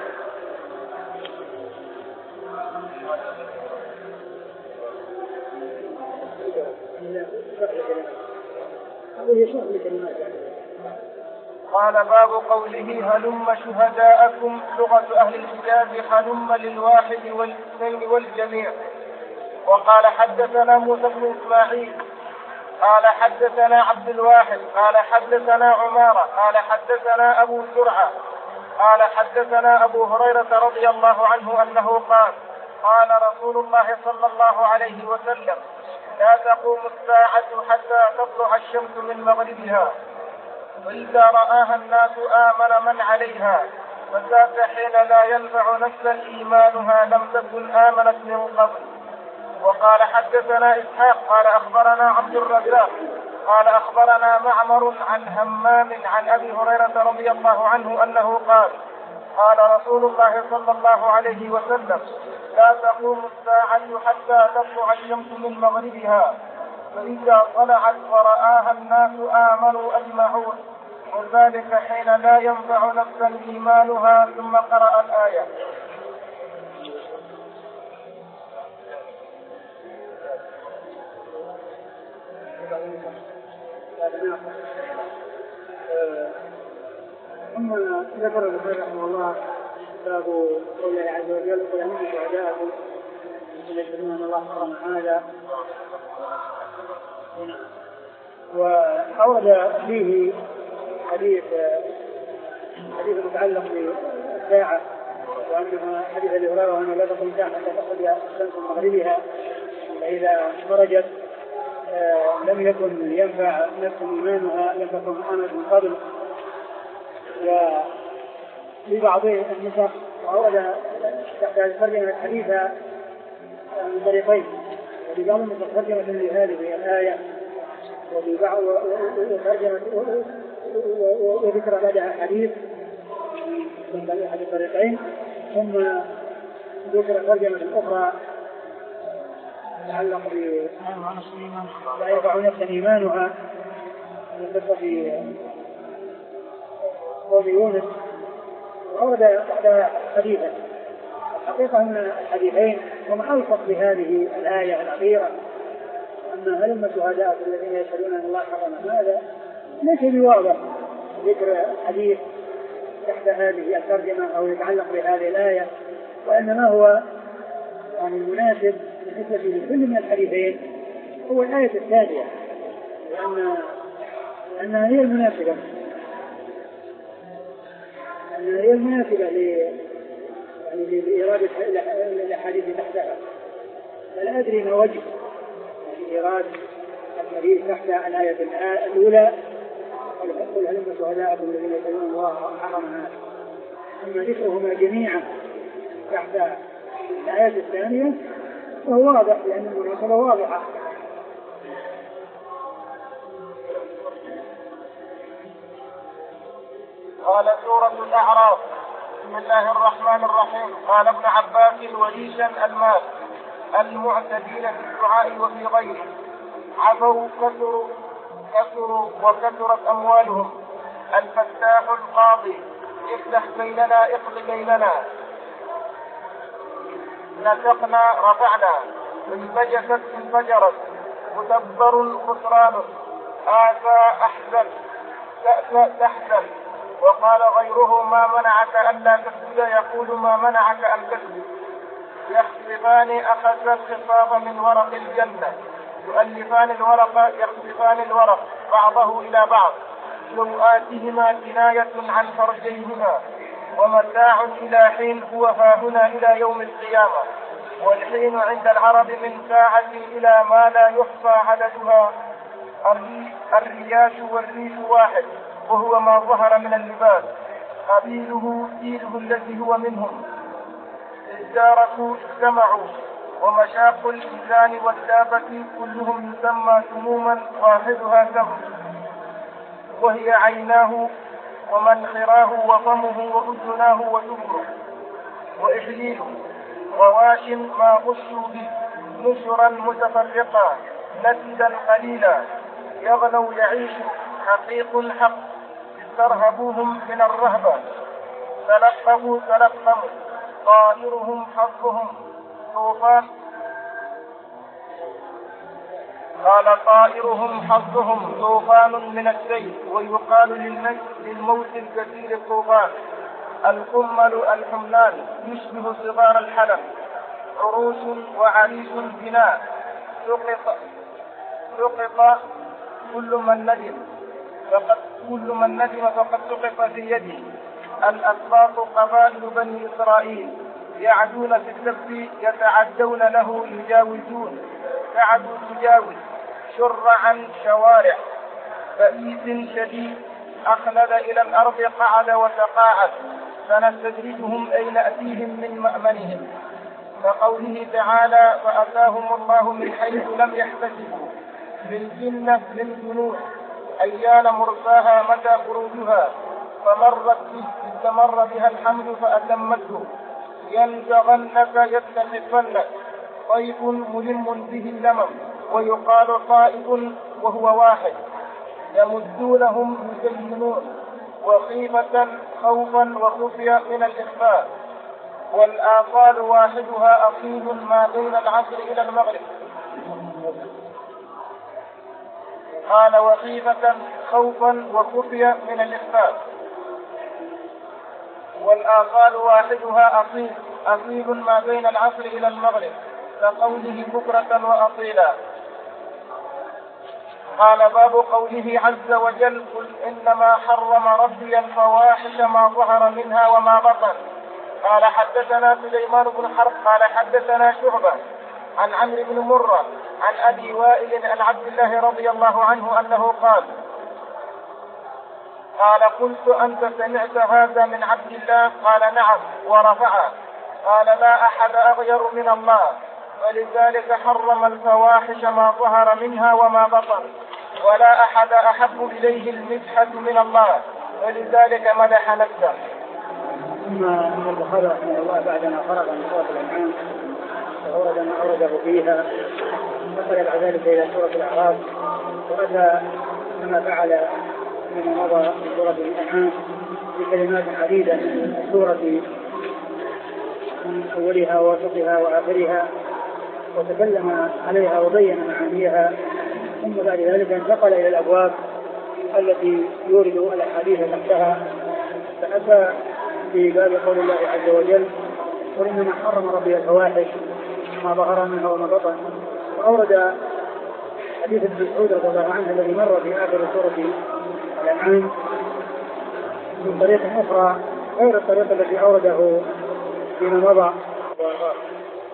قال باب قوله هلم شهداءكم لغة أهل الكتاب هلم للواحد والاثنين والجميع. وقال حدثنا موسى بن إسماعيل قال حدثنا عبد الواحد قال حدثنا عمارة قال حدثنا أبو زرعة قال حدثنا أبو هريرة رضي الله عنه أنه قال قال رسول الله صلى الله عليه وسلم لا تقوم الساعة حتى تطلع الشمس من مغربها وإذا رآها الناس آمن من عليها فذاك حين لا ينفع نفسا إيمانها لم تكن آمنت من قبل. وقال حدثنا إسحاق قال أخبرنا عبد الرزاق قال أخبرنا معمر عن همام عن أبي هريرة رضي الله عنه أنه قال قال رسول الله صلى الله عليه وسلم لا تقوم الساعة حتى تطلع الشمس من مغربها فإذا طلعت ورآها الناس آمنوا أجمعون وذلك حين لا ينفع نفسا إيمانها. ثم قرأ الآية. ثم ذكر البخاري رحمه الله باب قول الله عز وجل قل هم شهداءكم يشهدون ان الله حرم هذا وأورد فيه حديث حديث متعلق بالساعة وأنها حديث أبي هريرة وأنه لا تقوم الساعة حتى تخرج الشمس من مغربها فإذا خرجت آه لم يكن ينفع نفس إيمانها لم تكن آمنت من قبل. وفي بعض النسخ وأورد تحت ترجمة الحديث من طريقين وفي بعض النسخ ترجمة لهذه الآية وفي بعض ترجمة وذكر بعدها حديث من أحد الطريقين ثم ذكر ترجمة أخرى تتعلق ب لا ينفع نفسا إيمانها القصة في قوم يونس وأورد بعدها حديثا. الحقيقة أن الحديثين هم ألصق بهذه الآية الأخيرة أما هلم شهداء الذين يشهدون أن الله حرم هذا ليس بواضح ذكر الحديث تحت هذه الترجمة أو يتعلق بهذه الآية وإنما هو يعني المناسب بالنسبة لكل من الحديثين هو الآية الثانية لأن لأنها هي المناسبة لأنها هي المناسبة ل يعني لإرادة الحديث تحتها. فلا أدري ما وجه يعني إرادة الحديث تحت الآية الأولى قل هلم شهداءكم الذين يشهدون الله حرم هذا. أما ذكرهما جميعا تحت الآية الثانية فهو واضح لأن المناسبة واضحة. قال سورة الأعراف. بسم الله الرحمن الرحيم. قال ابن عباس وليشا المال المعتدين في الدعاء وفي غيره عفوا كثروا كثروا وكثرت أموالهم. الفتاح القاضي افتح بيننا اقض بيننا. نسقنا رفعنا. انفجست انفجرت. مدبر خسران. آسى أحزن. تأسى تحزن. وقال غيره ما منعك ألا تسجد يقول ما منعك أن تسجد. يخطفان أخذ الخطاف من ورق الجنة يؤلفان الورق يخطفان الورق بعضه إلى بعض سوآتهما كناية عن فرجيهما ومتاع إلى حين هو هاهنا إلى يوم القيامة. والحين عند العرب من ساعة إلى ما لا يحصى عددها. الرياش والريش واحد وهو ما ظهر من اللباس. قبيله دينه الذي هو منهم. اداركوا اجتمعوا. ومشاق الإنسان والدابة كلهم يسمى سموما واحدها سم وهي عيناه ومنخراه وفمه وأذناه وجبره وإحليله. غواش ما غشوا به نشرا متفرقا نسدا قليلا. يغنوا يعيش حقيق حق ترهبوهم من الرهبة. تلقفوا تلقموا. طائرهم حظهم طوفان. قال طائرهم حظهم طوفان من السيل. ويقال للموت الكثير الطوفان. القمل الحملان يشبه صغار الحلم. عروس وعريس بناء. سقط سقط كل من ندم فقد كل من ندم فقد سقط في يده. الأسباط قبائل بني إسرائيل يعدون في السبت يتعدون له يجاوزون. تعدوا تجاوز. شرعا شوارع. بئيس شديد أخلد إلى الأرض قعد وتقاعد. فنستدرجهم أي نأتيهم من مأمنهم. كقوله تعالى فأتاهم الله من حيث لم يحتسبوا. بالجنة للجنود أيان مرساها متى خروجها. فمرت به استمر بها الحمل فأتمته. ينزغنك يستخفنك. طيف ملم به اللمم. ويقال طائف وهو واحد. يمدونهم يزينون. وخيفة خوفا وخفيا من الإخفاء. والآصال واحدها أصيل ما بين العصر إلى المغرب. قال وخيفة خوفا وخفيا من الإخفاء. والآصال واحدها أصيل أصيل ما بين العصر إلى المغرب. كقوله بكرة وأصيلا. قال باب قوله عز وجل قل إنما حرم ربي الفواحش ما ظهر منها وما بطن. قال حدثنا سليمان بن حرب قال حدثنا شعبة عن عمرو بن مرة عن أبي وائل عن عبد الله رضي الله عنه أنه قال قال قلت أنت سمعت هذا من عبد الله؟ قال نعم ورفعه. قال لا أحد أغير من الله ولذلك حرم الفواحش ما ظهر منها وما بطن ولا أحد أحب إليه المدحة من الله ولذلك مدح نفسه. ثم أن البخاري رحمه الله بعدما فرغ من سورة الأنعام فأورد ما أورده فيها وصل بعد ذلك إلى سورة الأعراف ورد كما فعل فيما مضى في سورة الأنعام بكلمات عديدة من السورة من أولها ووسطها وآخرها وتكلم عليها وبين معانيها. ثم بعد ذلك انتقل إلى الأبواب التي يورد الأحاديث تحتها فأتى في باب قول الله عز وجل قل إنما حرم ربي الفواحش ما ظهر منها وما بطن. وأورد حديث ابن مسعود رضي الله عنه الذي مر في آخر سورة الأنعام من طريق أخرى غير الطريقة التي أورده فيما مضى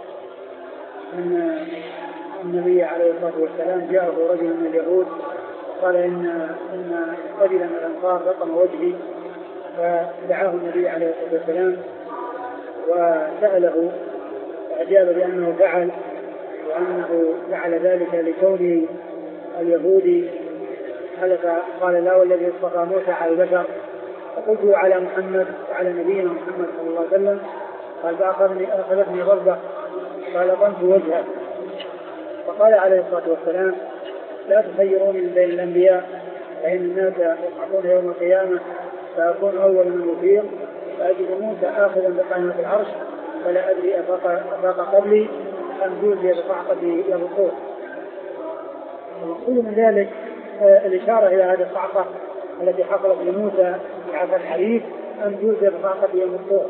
أن النبي عليه الصلاة والسلام جاءه رجل من اليهود قال إن إن رجلا من الأنصار لطم وجهي، فدعاه النبي عليه الصلاة والسلام وسأله، فأجاب بأنه فعل، وأنه فعل ذلك لكونه اليهودي حلف. قال لا والذي اصطفى موسى على البشر، فقلت على محمد وعلى نبينا محمد صلى الله عليه وسلم. قال فأخذني أخذتني ضربة فلطمت وجهه. فقال عليه الصلاة والسلام لا تخيروني من بين الأنبياء، فإن الناس يصعقون يوم القيامة فأكون أول من يفيق، فأجد موسى آخذا بقائمة العرش، فلا أدري أفاق قبلي أم جوزي بصعقته يوم الطور. المقصود من ذلك الإشارة إلى هذه الصعقة التي حصلت لموسى في عصر الحديث، أم جوزي بصعقته يوم الطور.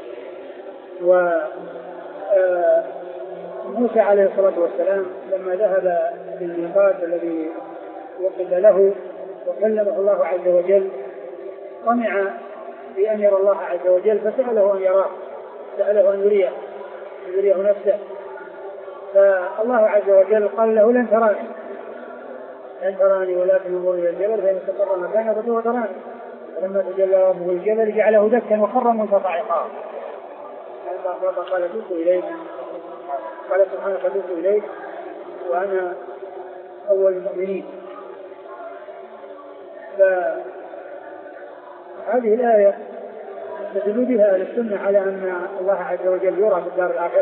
وموسى عليه الصلاة والسلام لما ذهب للميقات الذي وقف له وكلمه الله عز وجل طمع في أن يرى الله عز وجل، فسأله أن يراه، سأله أن يريه يريه نفسه. فالله عز وجل قال له لن تراني لن تراني ولكن انظر إلى الجبل فإن استقر مكانه فسوف تراني. فلما تجلى ربه الجبل جعله دكا وخر موسى صاعقا. قال تبت إليك قال سبحانه تبت إليك وأنا أول المؤمنين. فهذه الآية تدل بها أهل السنة على أن الله عز وجل يرى في الدار الآخرة،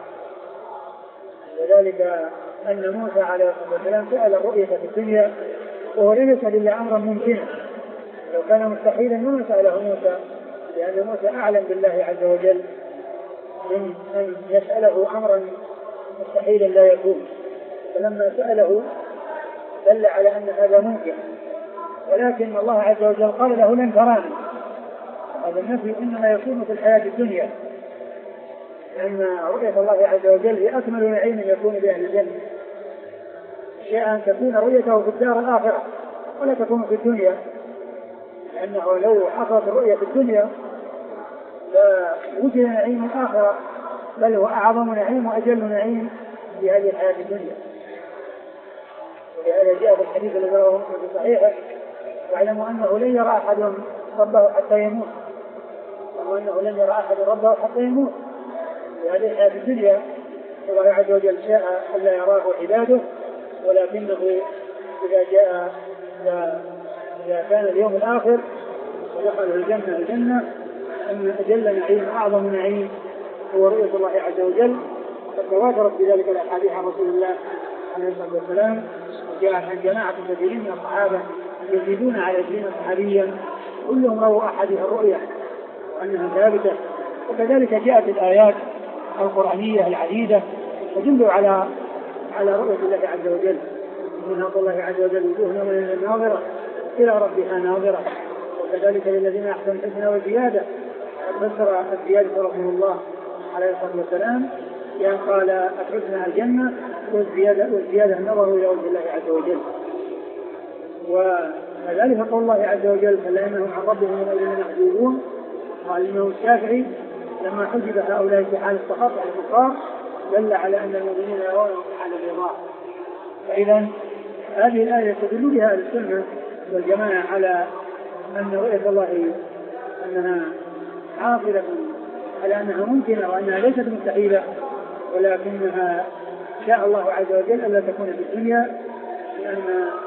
وذلك أن موسى عليه الصلاة والسلام سأل الرؤية في الدنيا، وهو لم يسأل إلا أمرا ممكنا. لو كان مستحيلا لما سأله موسى، لأن موسى أعلم بالله عز وجل من أن يسأله أمرا مستحيلا لا يكون. فلما سأله دل على أن هذا ممكن، ولكن الله عز وجل قال له لن تراني. هذا النفي إنما يكون في الحياة الدنيا، لأن رؤية الله عز وجل هي أكمل نعيم يكون بأهل الجنة. شيئا تكون رؤيته في الدار الآخرة ولا تكون في الدنيا، لأنه لو حصلت الرؤية في الدنيا لوجد نعيم الآخرة، بل هو أعظم نعيم وأجل نعيم في هذه الحياة الدنيا. ولهذا جاء في الحديث الذي رواه مسلم في صحيحه واعلموا أنه لن يرى أحد ربه حتى يموت، وأنه لن يرى أحد ربه حتى يموت في هذه الحياة الدنيا. الله عز وجل شاء ألا يراه عباده، ولكنه إذا جاء إذا كان اليوم الآخر ودخل الجنة الجنة أن أجل نعيم أعظم نعيم هو رؤية الله عز وجل. فتواترت بذلك الأحاديث عن رسول الله عليه الصلاة والسلام، وجاء عن جماعة كثيرين من الصحابة يزيدون على عشرين صحابيا كلهم رووا أحاديث الرؤيا وأنها ثابتة. وكذلك جاءت الآيات القرآنية العديدة تدل على على رؤية الله عز وجل. من الله عز وجل وجوه يومئذ ناظرة إلى ربها ناظرة، وكذلك للذين أحسنوا الحسنى والزيادة. فسر الزيادة رسول الله عليه الصلاة والسلام بأن قال الحسنى الجنة والزيادة والزيادة النظر إلى وجه الله عز وجل. وكذلك قول الله عز وجل كلا إنهم عن ربهم يومئذ محجوبون. قال الإمام الشافعي لما حجب هؤلاء في حال السخط على الكفار دل على أن المؤمنين يرونه في حال الرضا. فإذا هذه الآية تدل بها السنة والجماعة على أن رؤية الله أنها حاصلة، على أنها ممكنة وأنها ليست مستحيلة، ولكنها شاء الله عز وجل ألا تكون في الدنيا، لأن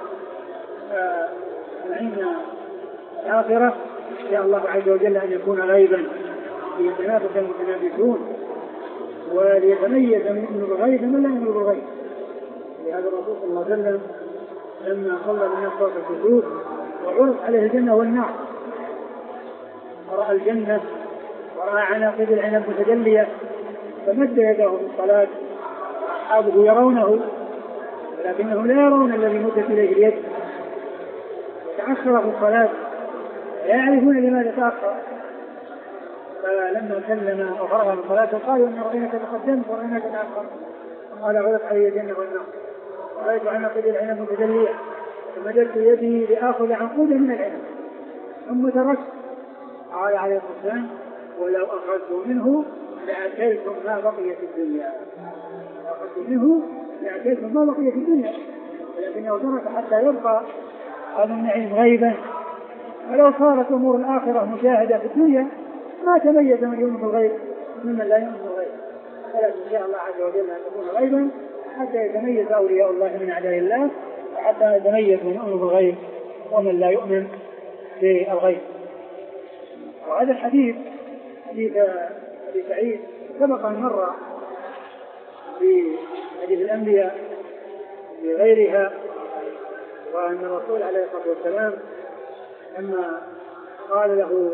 نعيم الآخرة شاء الله عز وجل أن يكون غيبا ليتنافس المتنافسون وليتميز من الغيب من لا يملك الغيب. لهذا الرسول صلى الله عليه وسلم لما صلى بالناس صلاة الكسوف وعرض عليه الجنة والنار ورأى الجنة ورأى عناقب العنب متجلية فمد يده في الصلاة، أصحابه يرونه ولكنهم لا يرون الذي مدت إليه اليد، تأخر في الصلاة لا يعرفون لماذا تأخر. فلما سلم وفرغ من صلاته قالوا إن رأيناك تقدمت ورأيناك تأخر. قال غلط علي الجنة والنار رأيت عناقب العنب متجلية فمددت يدي لآخذ عنقود من العنب ثم تركت. قال عليه الصلاة والسلام ولو أخذت منه لأكلتم ما بقي في الدنيا، أخذت منه لأكلتم ما بقي في الدنيا، ولكنه ترك حتى يبقى هذا النعيم غيبا. ولو صارت أمور الآخرة مشاهدة في الدنيا ما تميز من يؤمن بالغيب ممن لا يؤمن بالغيب، ولكن إن شاء الله عز وجل أن تكون غيبا حتى يتميز أولياء الله من أعداء الله، وحتى يتميز من يؤمن بالغيب ومن لا يؤمن بالغيب. وهذا الحديث حديث أبي سعيد سبق أن مر في حديث الأنبياء بغيرها، وأن الرسول عليه الصلاة والسلام لما قال له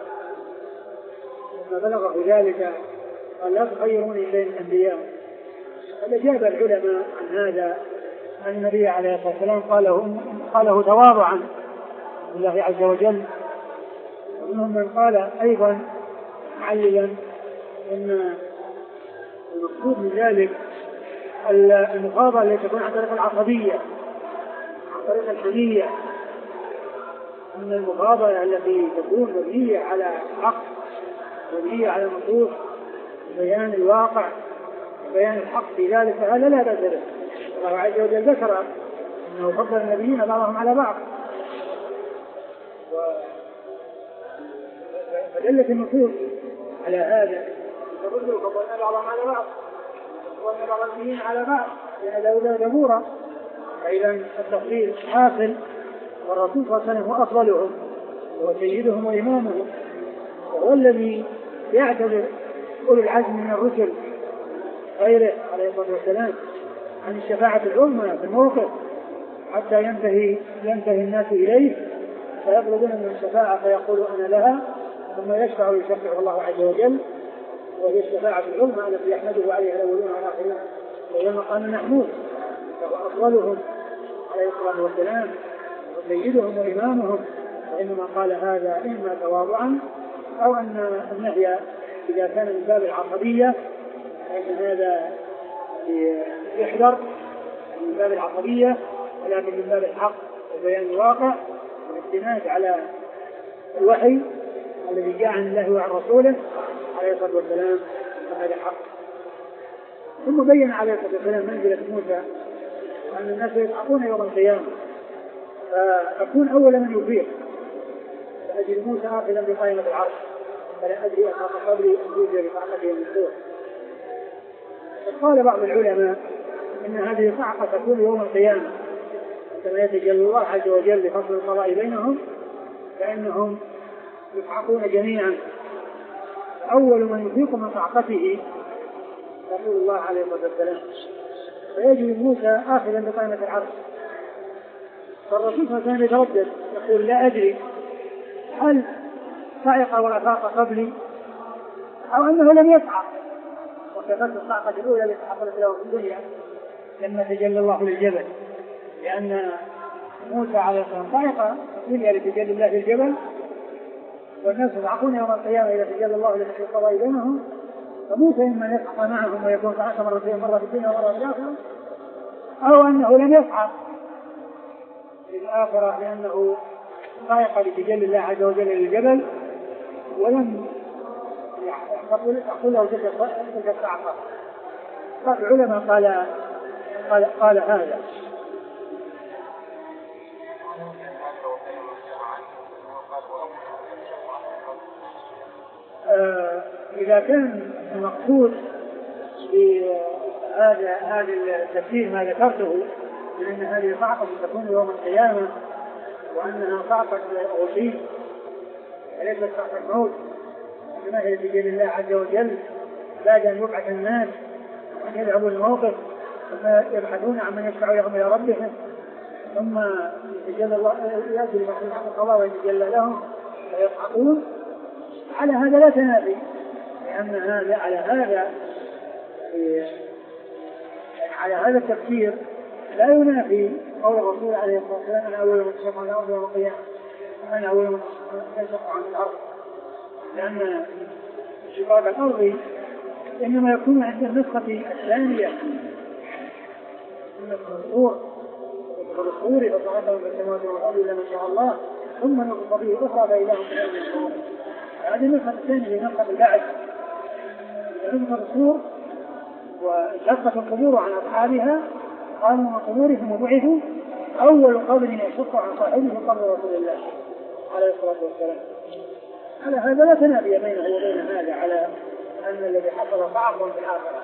لما بلغه ذلك قال لا تخيروني بين الأنبياء، فأجاب العلماء عن هذا أن النبي عليه الصلاة والسلام قاله قاله تواضعا لله عز وجل، ومنهم من قال أيضا معللا أن المقصود من ذلك المقابلة التي تكون عن طريق العصبية عن طريق الحمية، أن المقابلة التي تكون مبنية على حق مبنية على نصوص بيان الواقع وبيان الحق في ذلك فهذا لا بأس به. الله عز وجل ذكر أنه فضل النبيين بعضهم على بعض، فدلت النصوص على هذا فضلوا فضلنا بعضهم على بعض وأن بعض النبيين على بعض لأن ذلك جبورا، فإذا التفضيل حاصل، والرسول صلى الله عليه وسلم هو أفضلهم وسيدهم وإمامهم، وهو الذي يعتبر أولو العزم من الرسل غيره عليه الصلاة والسلام عن الشفاعة العظمى في الموقف حتى ينتهي ينتهي الناس إليه فيطلبون من الشفاعة فيقول أنا لها، ثم يشفع ويشفعه الله عز وجل، وهي الشفاعة العظمى التي يحمده عليها الأولون والآخرون وهي المقام المحمود، فهو أفضلهم عليه الصلاة والسلام وسيدهم وإمامهم، وإنما قال هذا إما تواضعا أو أن النهي إذا كان من باب العصبية فإن هذا يحذر من باب العصبية، ولكن من باب الحق وبيان الواقع والاستناد على الوحي الذي جاء عن الله وعن رسوله عليه الصلاة والسلام فهذا حق. ثم بين عليه الصلاة والسلام منزلة موسى أن الناس يصعقون يوم القيامة، فأكون أول من يفيق فأجد موسى آخذا بقائمة العرش فلا أدري أخاف قبلي أن يوجد بصعقته من الصور. قال بعض العلماء إن هذه الصعقة تكون يوم القيامة كما يتجلى الله عز وجل لفصل القضاء بينهم، فإنهم يصعقون جميعا، أول من يفيق من صعقته رسول الله عليه الصلاة والسلام، فيجد موسى آخذا بقائمة العرش. فالرسول صلى الله عليه وسلم يتردد يقول لا أدري هل صعق وأفاق قبلي أو أنه لم يصعق، وكفت الصعقة الأولى التي حصلت له في الدنيا لما تجلى الله للجبل، لأن موسى عليه الصلاة والسلام صعق في الدنيا لتجلى الله للجبل، والناس يصعقون يوم القيامة إذا تجلى الله لفصل القضاء بينهم، فموسى إما يصعق معهم ويكون صعق مرتين مرة في الدنيا ومرة في الآخرة، أو أنه لم يصعق في الآخرة لأنه صعق لتجلى الله عز وجل للجبل ولم يقول له تلك الصعقة. فالعلماء قال قال, قال هذا آه إذا كان المقصود بهذا هذا التفسير ما ذكرته من أن هذه الصعقة تكون يوم القيامة وأنها صعقة غشيم وليست صعقة الموت، إنما هي بجل الله عز وجل بعد أن يبعث الناس وأن يذهبوا الموقف ثم يبحثون عن من يشفع لهم إلى ربهم، ثم يتجلى الله يأتي لمحل حق القضاء ويتجلى لهم فيصعقون. على هذا لا تنافي، لأن هذا على هذا على هذا التفسير لا ينافي قول الرسول عليه الصلاة والسلام أنا أول من تشفع عن الأرض يوم القيامة أنا أول من تشفع عن الأرض، لأن شقاق الأرض إنما يكون عند النسخة الثانية النسخة الصور والصور فصعدهم في السماوات والأرض إلا ما شاء الله ثم نقص به أخرى فإذا هم في الأرض الصور. هذه النسخة الثانية نسخة البعث نسخة الصور وانشقت القبور عن أصحابها قاموا من قبورهم وبعثوا أول قبر يشق عن صاحبه قبر رسول الله عليه الصلاة والسلام. على هذا لا تنافي بينه وبين هذا على أن الذي حصل صعب في الآخرة.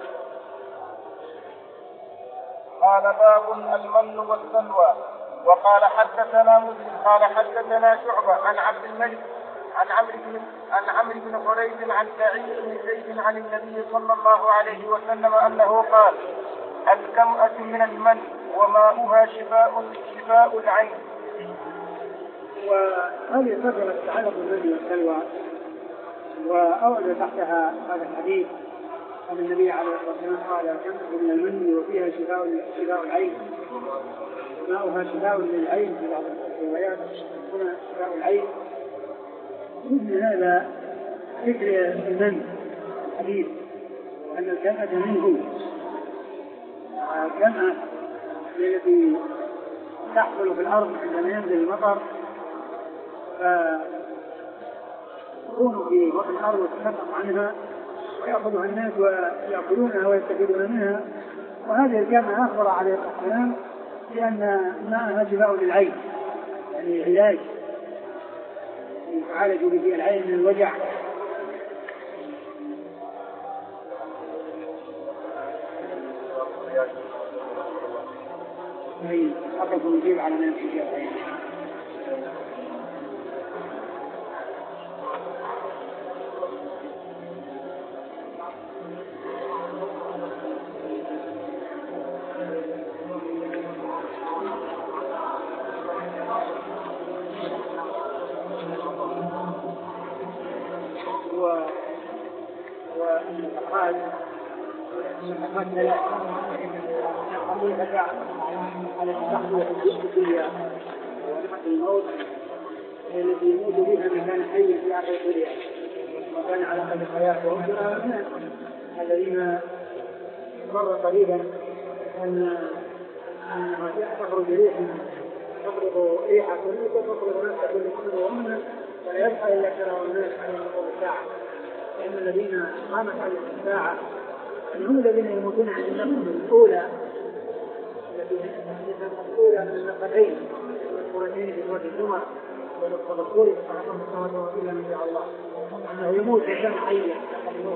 قال باب المن والسلوى. وقال حدثنا مسلم قال حدثنا شعبة عن عبد الملك عن عمرو بن عن عمرو بن حريث عن سعيد بن زيد عن النبي صلى الله عليه وسلم أنه قال: الكمأة من المن وماؤها شفاء شفاء العين. وهذه الترجمة تتعلق بالمن والسلوى، وأورد تحتها هذا الحديث أن النبي عليه الصلاة والسلام قال: الكمأة من المن وفيها شفاء شفاء العين، ماؤها شفاء للعين في بعض الروايات هنا شفاء العين. مثل هذا ذكر المن الحديث أن الكمأة منه، الكمأة التي تحصل في الأرض عندما ينزل المطر فتكون في بطن الأرض وتنقص عنها ويأخذها الناس ويأكلونها ويستفيدون منها. وهذه الكمأة أخبر عليه الصلاة والسلام لأن ماءها شفاء للعين، يعني علاج يعالج به العين من الوجع. هي حقق نجيب على ما يمشي فيها العين. وأن الأقال الصحفات لا يقومون بها على التحدث الدنيا ونحن الموت الذي يموت بها من كان حيا في آخر الدنيا وكان على قدر الحياة. وربنا الناس الذين مر قريبا أن تخرج ريح تفرغ ريح كل تفرغ ناس كل كل ومنها ولا يبقى إلا شرع الناس على مقام الساعة. لأن الذين قامت عليهم الساعة هم الذين يموتون عن النفس الأولى التي هي الأولى من النفقين والقرآنين في سورة الزمر والقرآن في صحيح الصلاة إلا من شاء الله أنه يموت وكان حيا قبل الموت.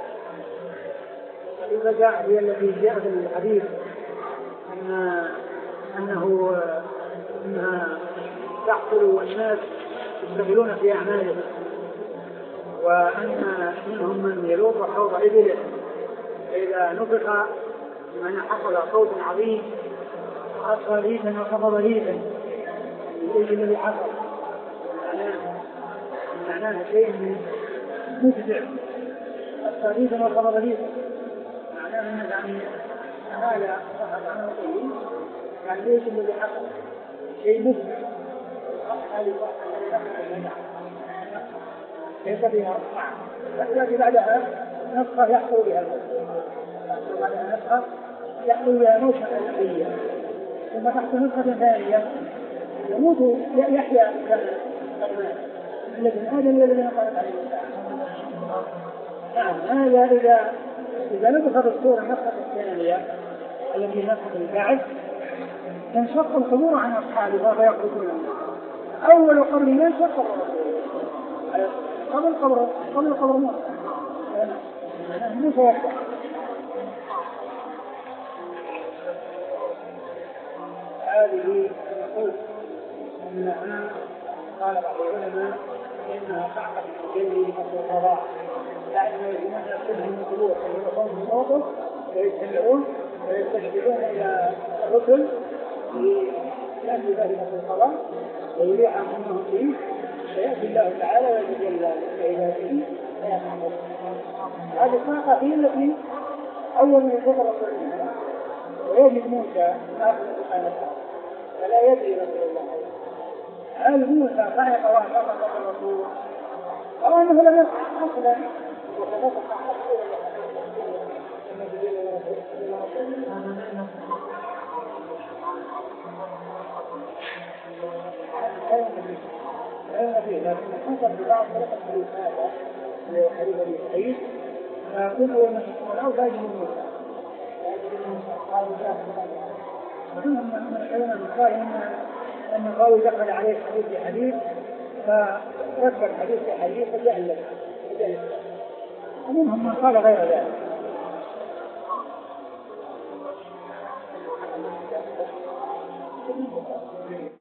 إذا جاء هي التي جاء في الحديث أن أنه أنها تحصل والناس يشتغلون في أعمالهم، وأن منهم من يلوط حوض إبله فإذا نفخ بمعنى حصل صوت عظيم أصغى ريفا وخفض ريفا الإبل الذي حصل معناها شيء مفزع أصغى ريفا وخفض ريفا معناها أنه يعني هذا صحت عنه طويل يعني ليش الذي حصل شيء مفزع هذه ليس بها فإذا بعدها نفخة يحصل بها الموت، بعدها نفخة يحصل بها موت حقيقية، ثم تحت نفخة ثانية يموت يحيا الذي هذا الذي قالت عليه الساعة. نعم هذا إذا إذا نفخ بالصورة النفخة الثانية التي نفخ البعث تنشق القبور عن أصحابها فيخرجون منها. أول قبر ما انشق الرسول قبل قبر قبل قبر موسى موسى يفتح. هذه نقول أنها قال بعض العلماء إنها صعقة الجلي في القضاء لأنه يجمعون كلهم من قبور ويقومون بالموقف ويتهلعون ويستشفعون إلى الرسل لأجل ذلك في القضاء ويريح أنهم فيه فيأتي الله تعالى ويتجلى بعباده فيحمد. هذه الصعقة هي التي أول من ذكر رسول الله ويجد موسى آخر سبحانه فلا يدري رسول الله هل موسى صعق وحفظ الرسول أو أنه لم يصعق أصلا وتفصح لكن حسب ببعض طرق الحديث هذا اللي هو حديث ابي سعيد فكل اول ما تكون او فاجر موسى قالوا جاء منهم من العلماء قال ان ان الراوي دخل عليه حديث بحديث فركب حديث بحديث فجعل ومنهم من قال غير ذلك.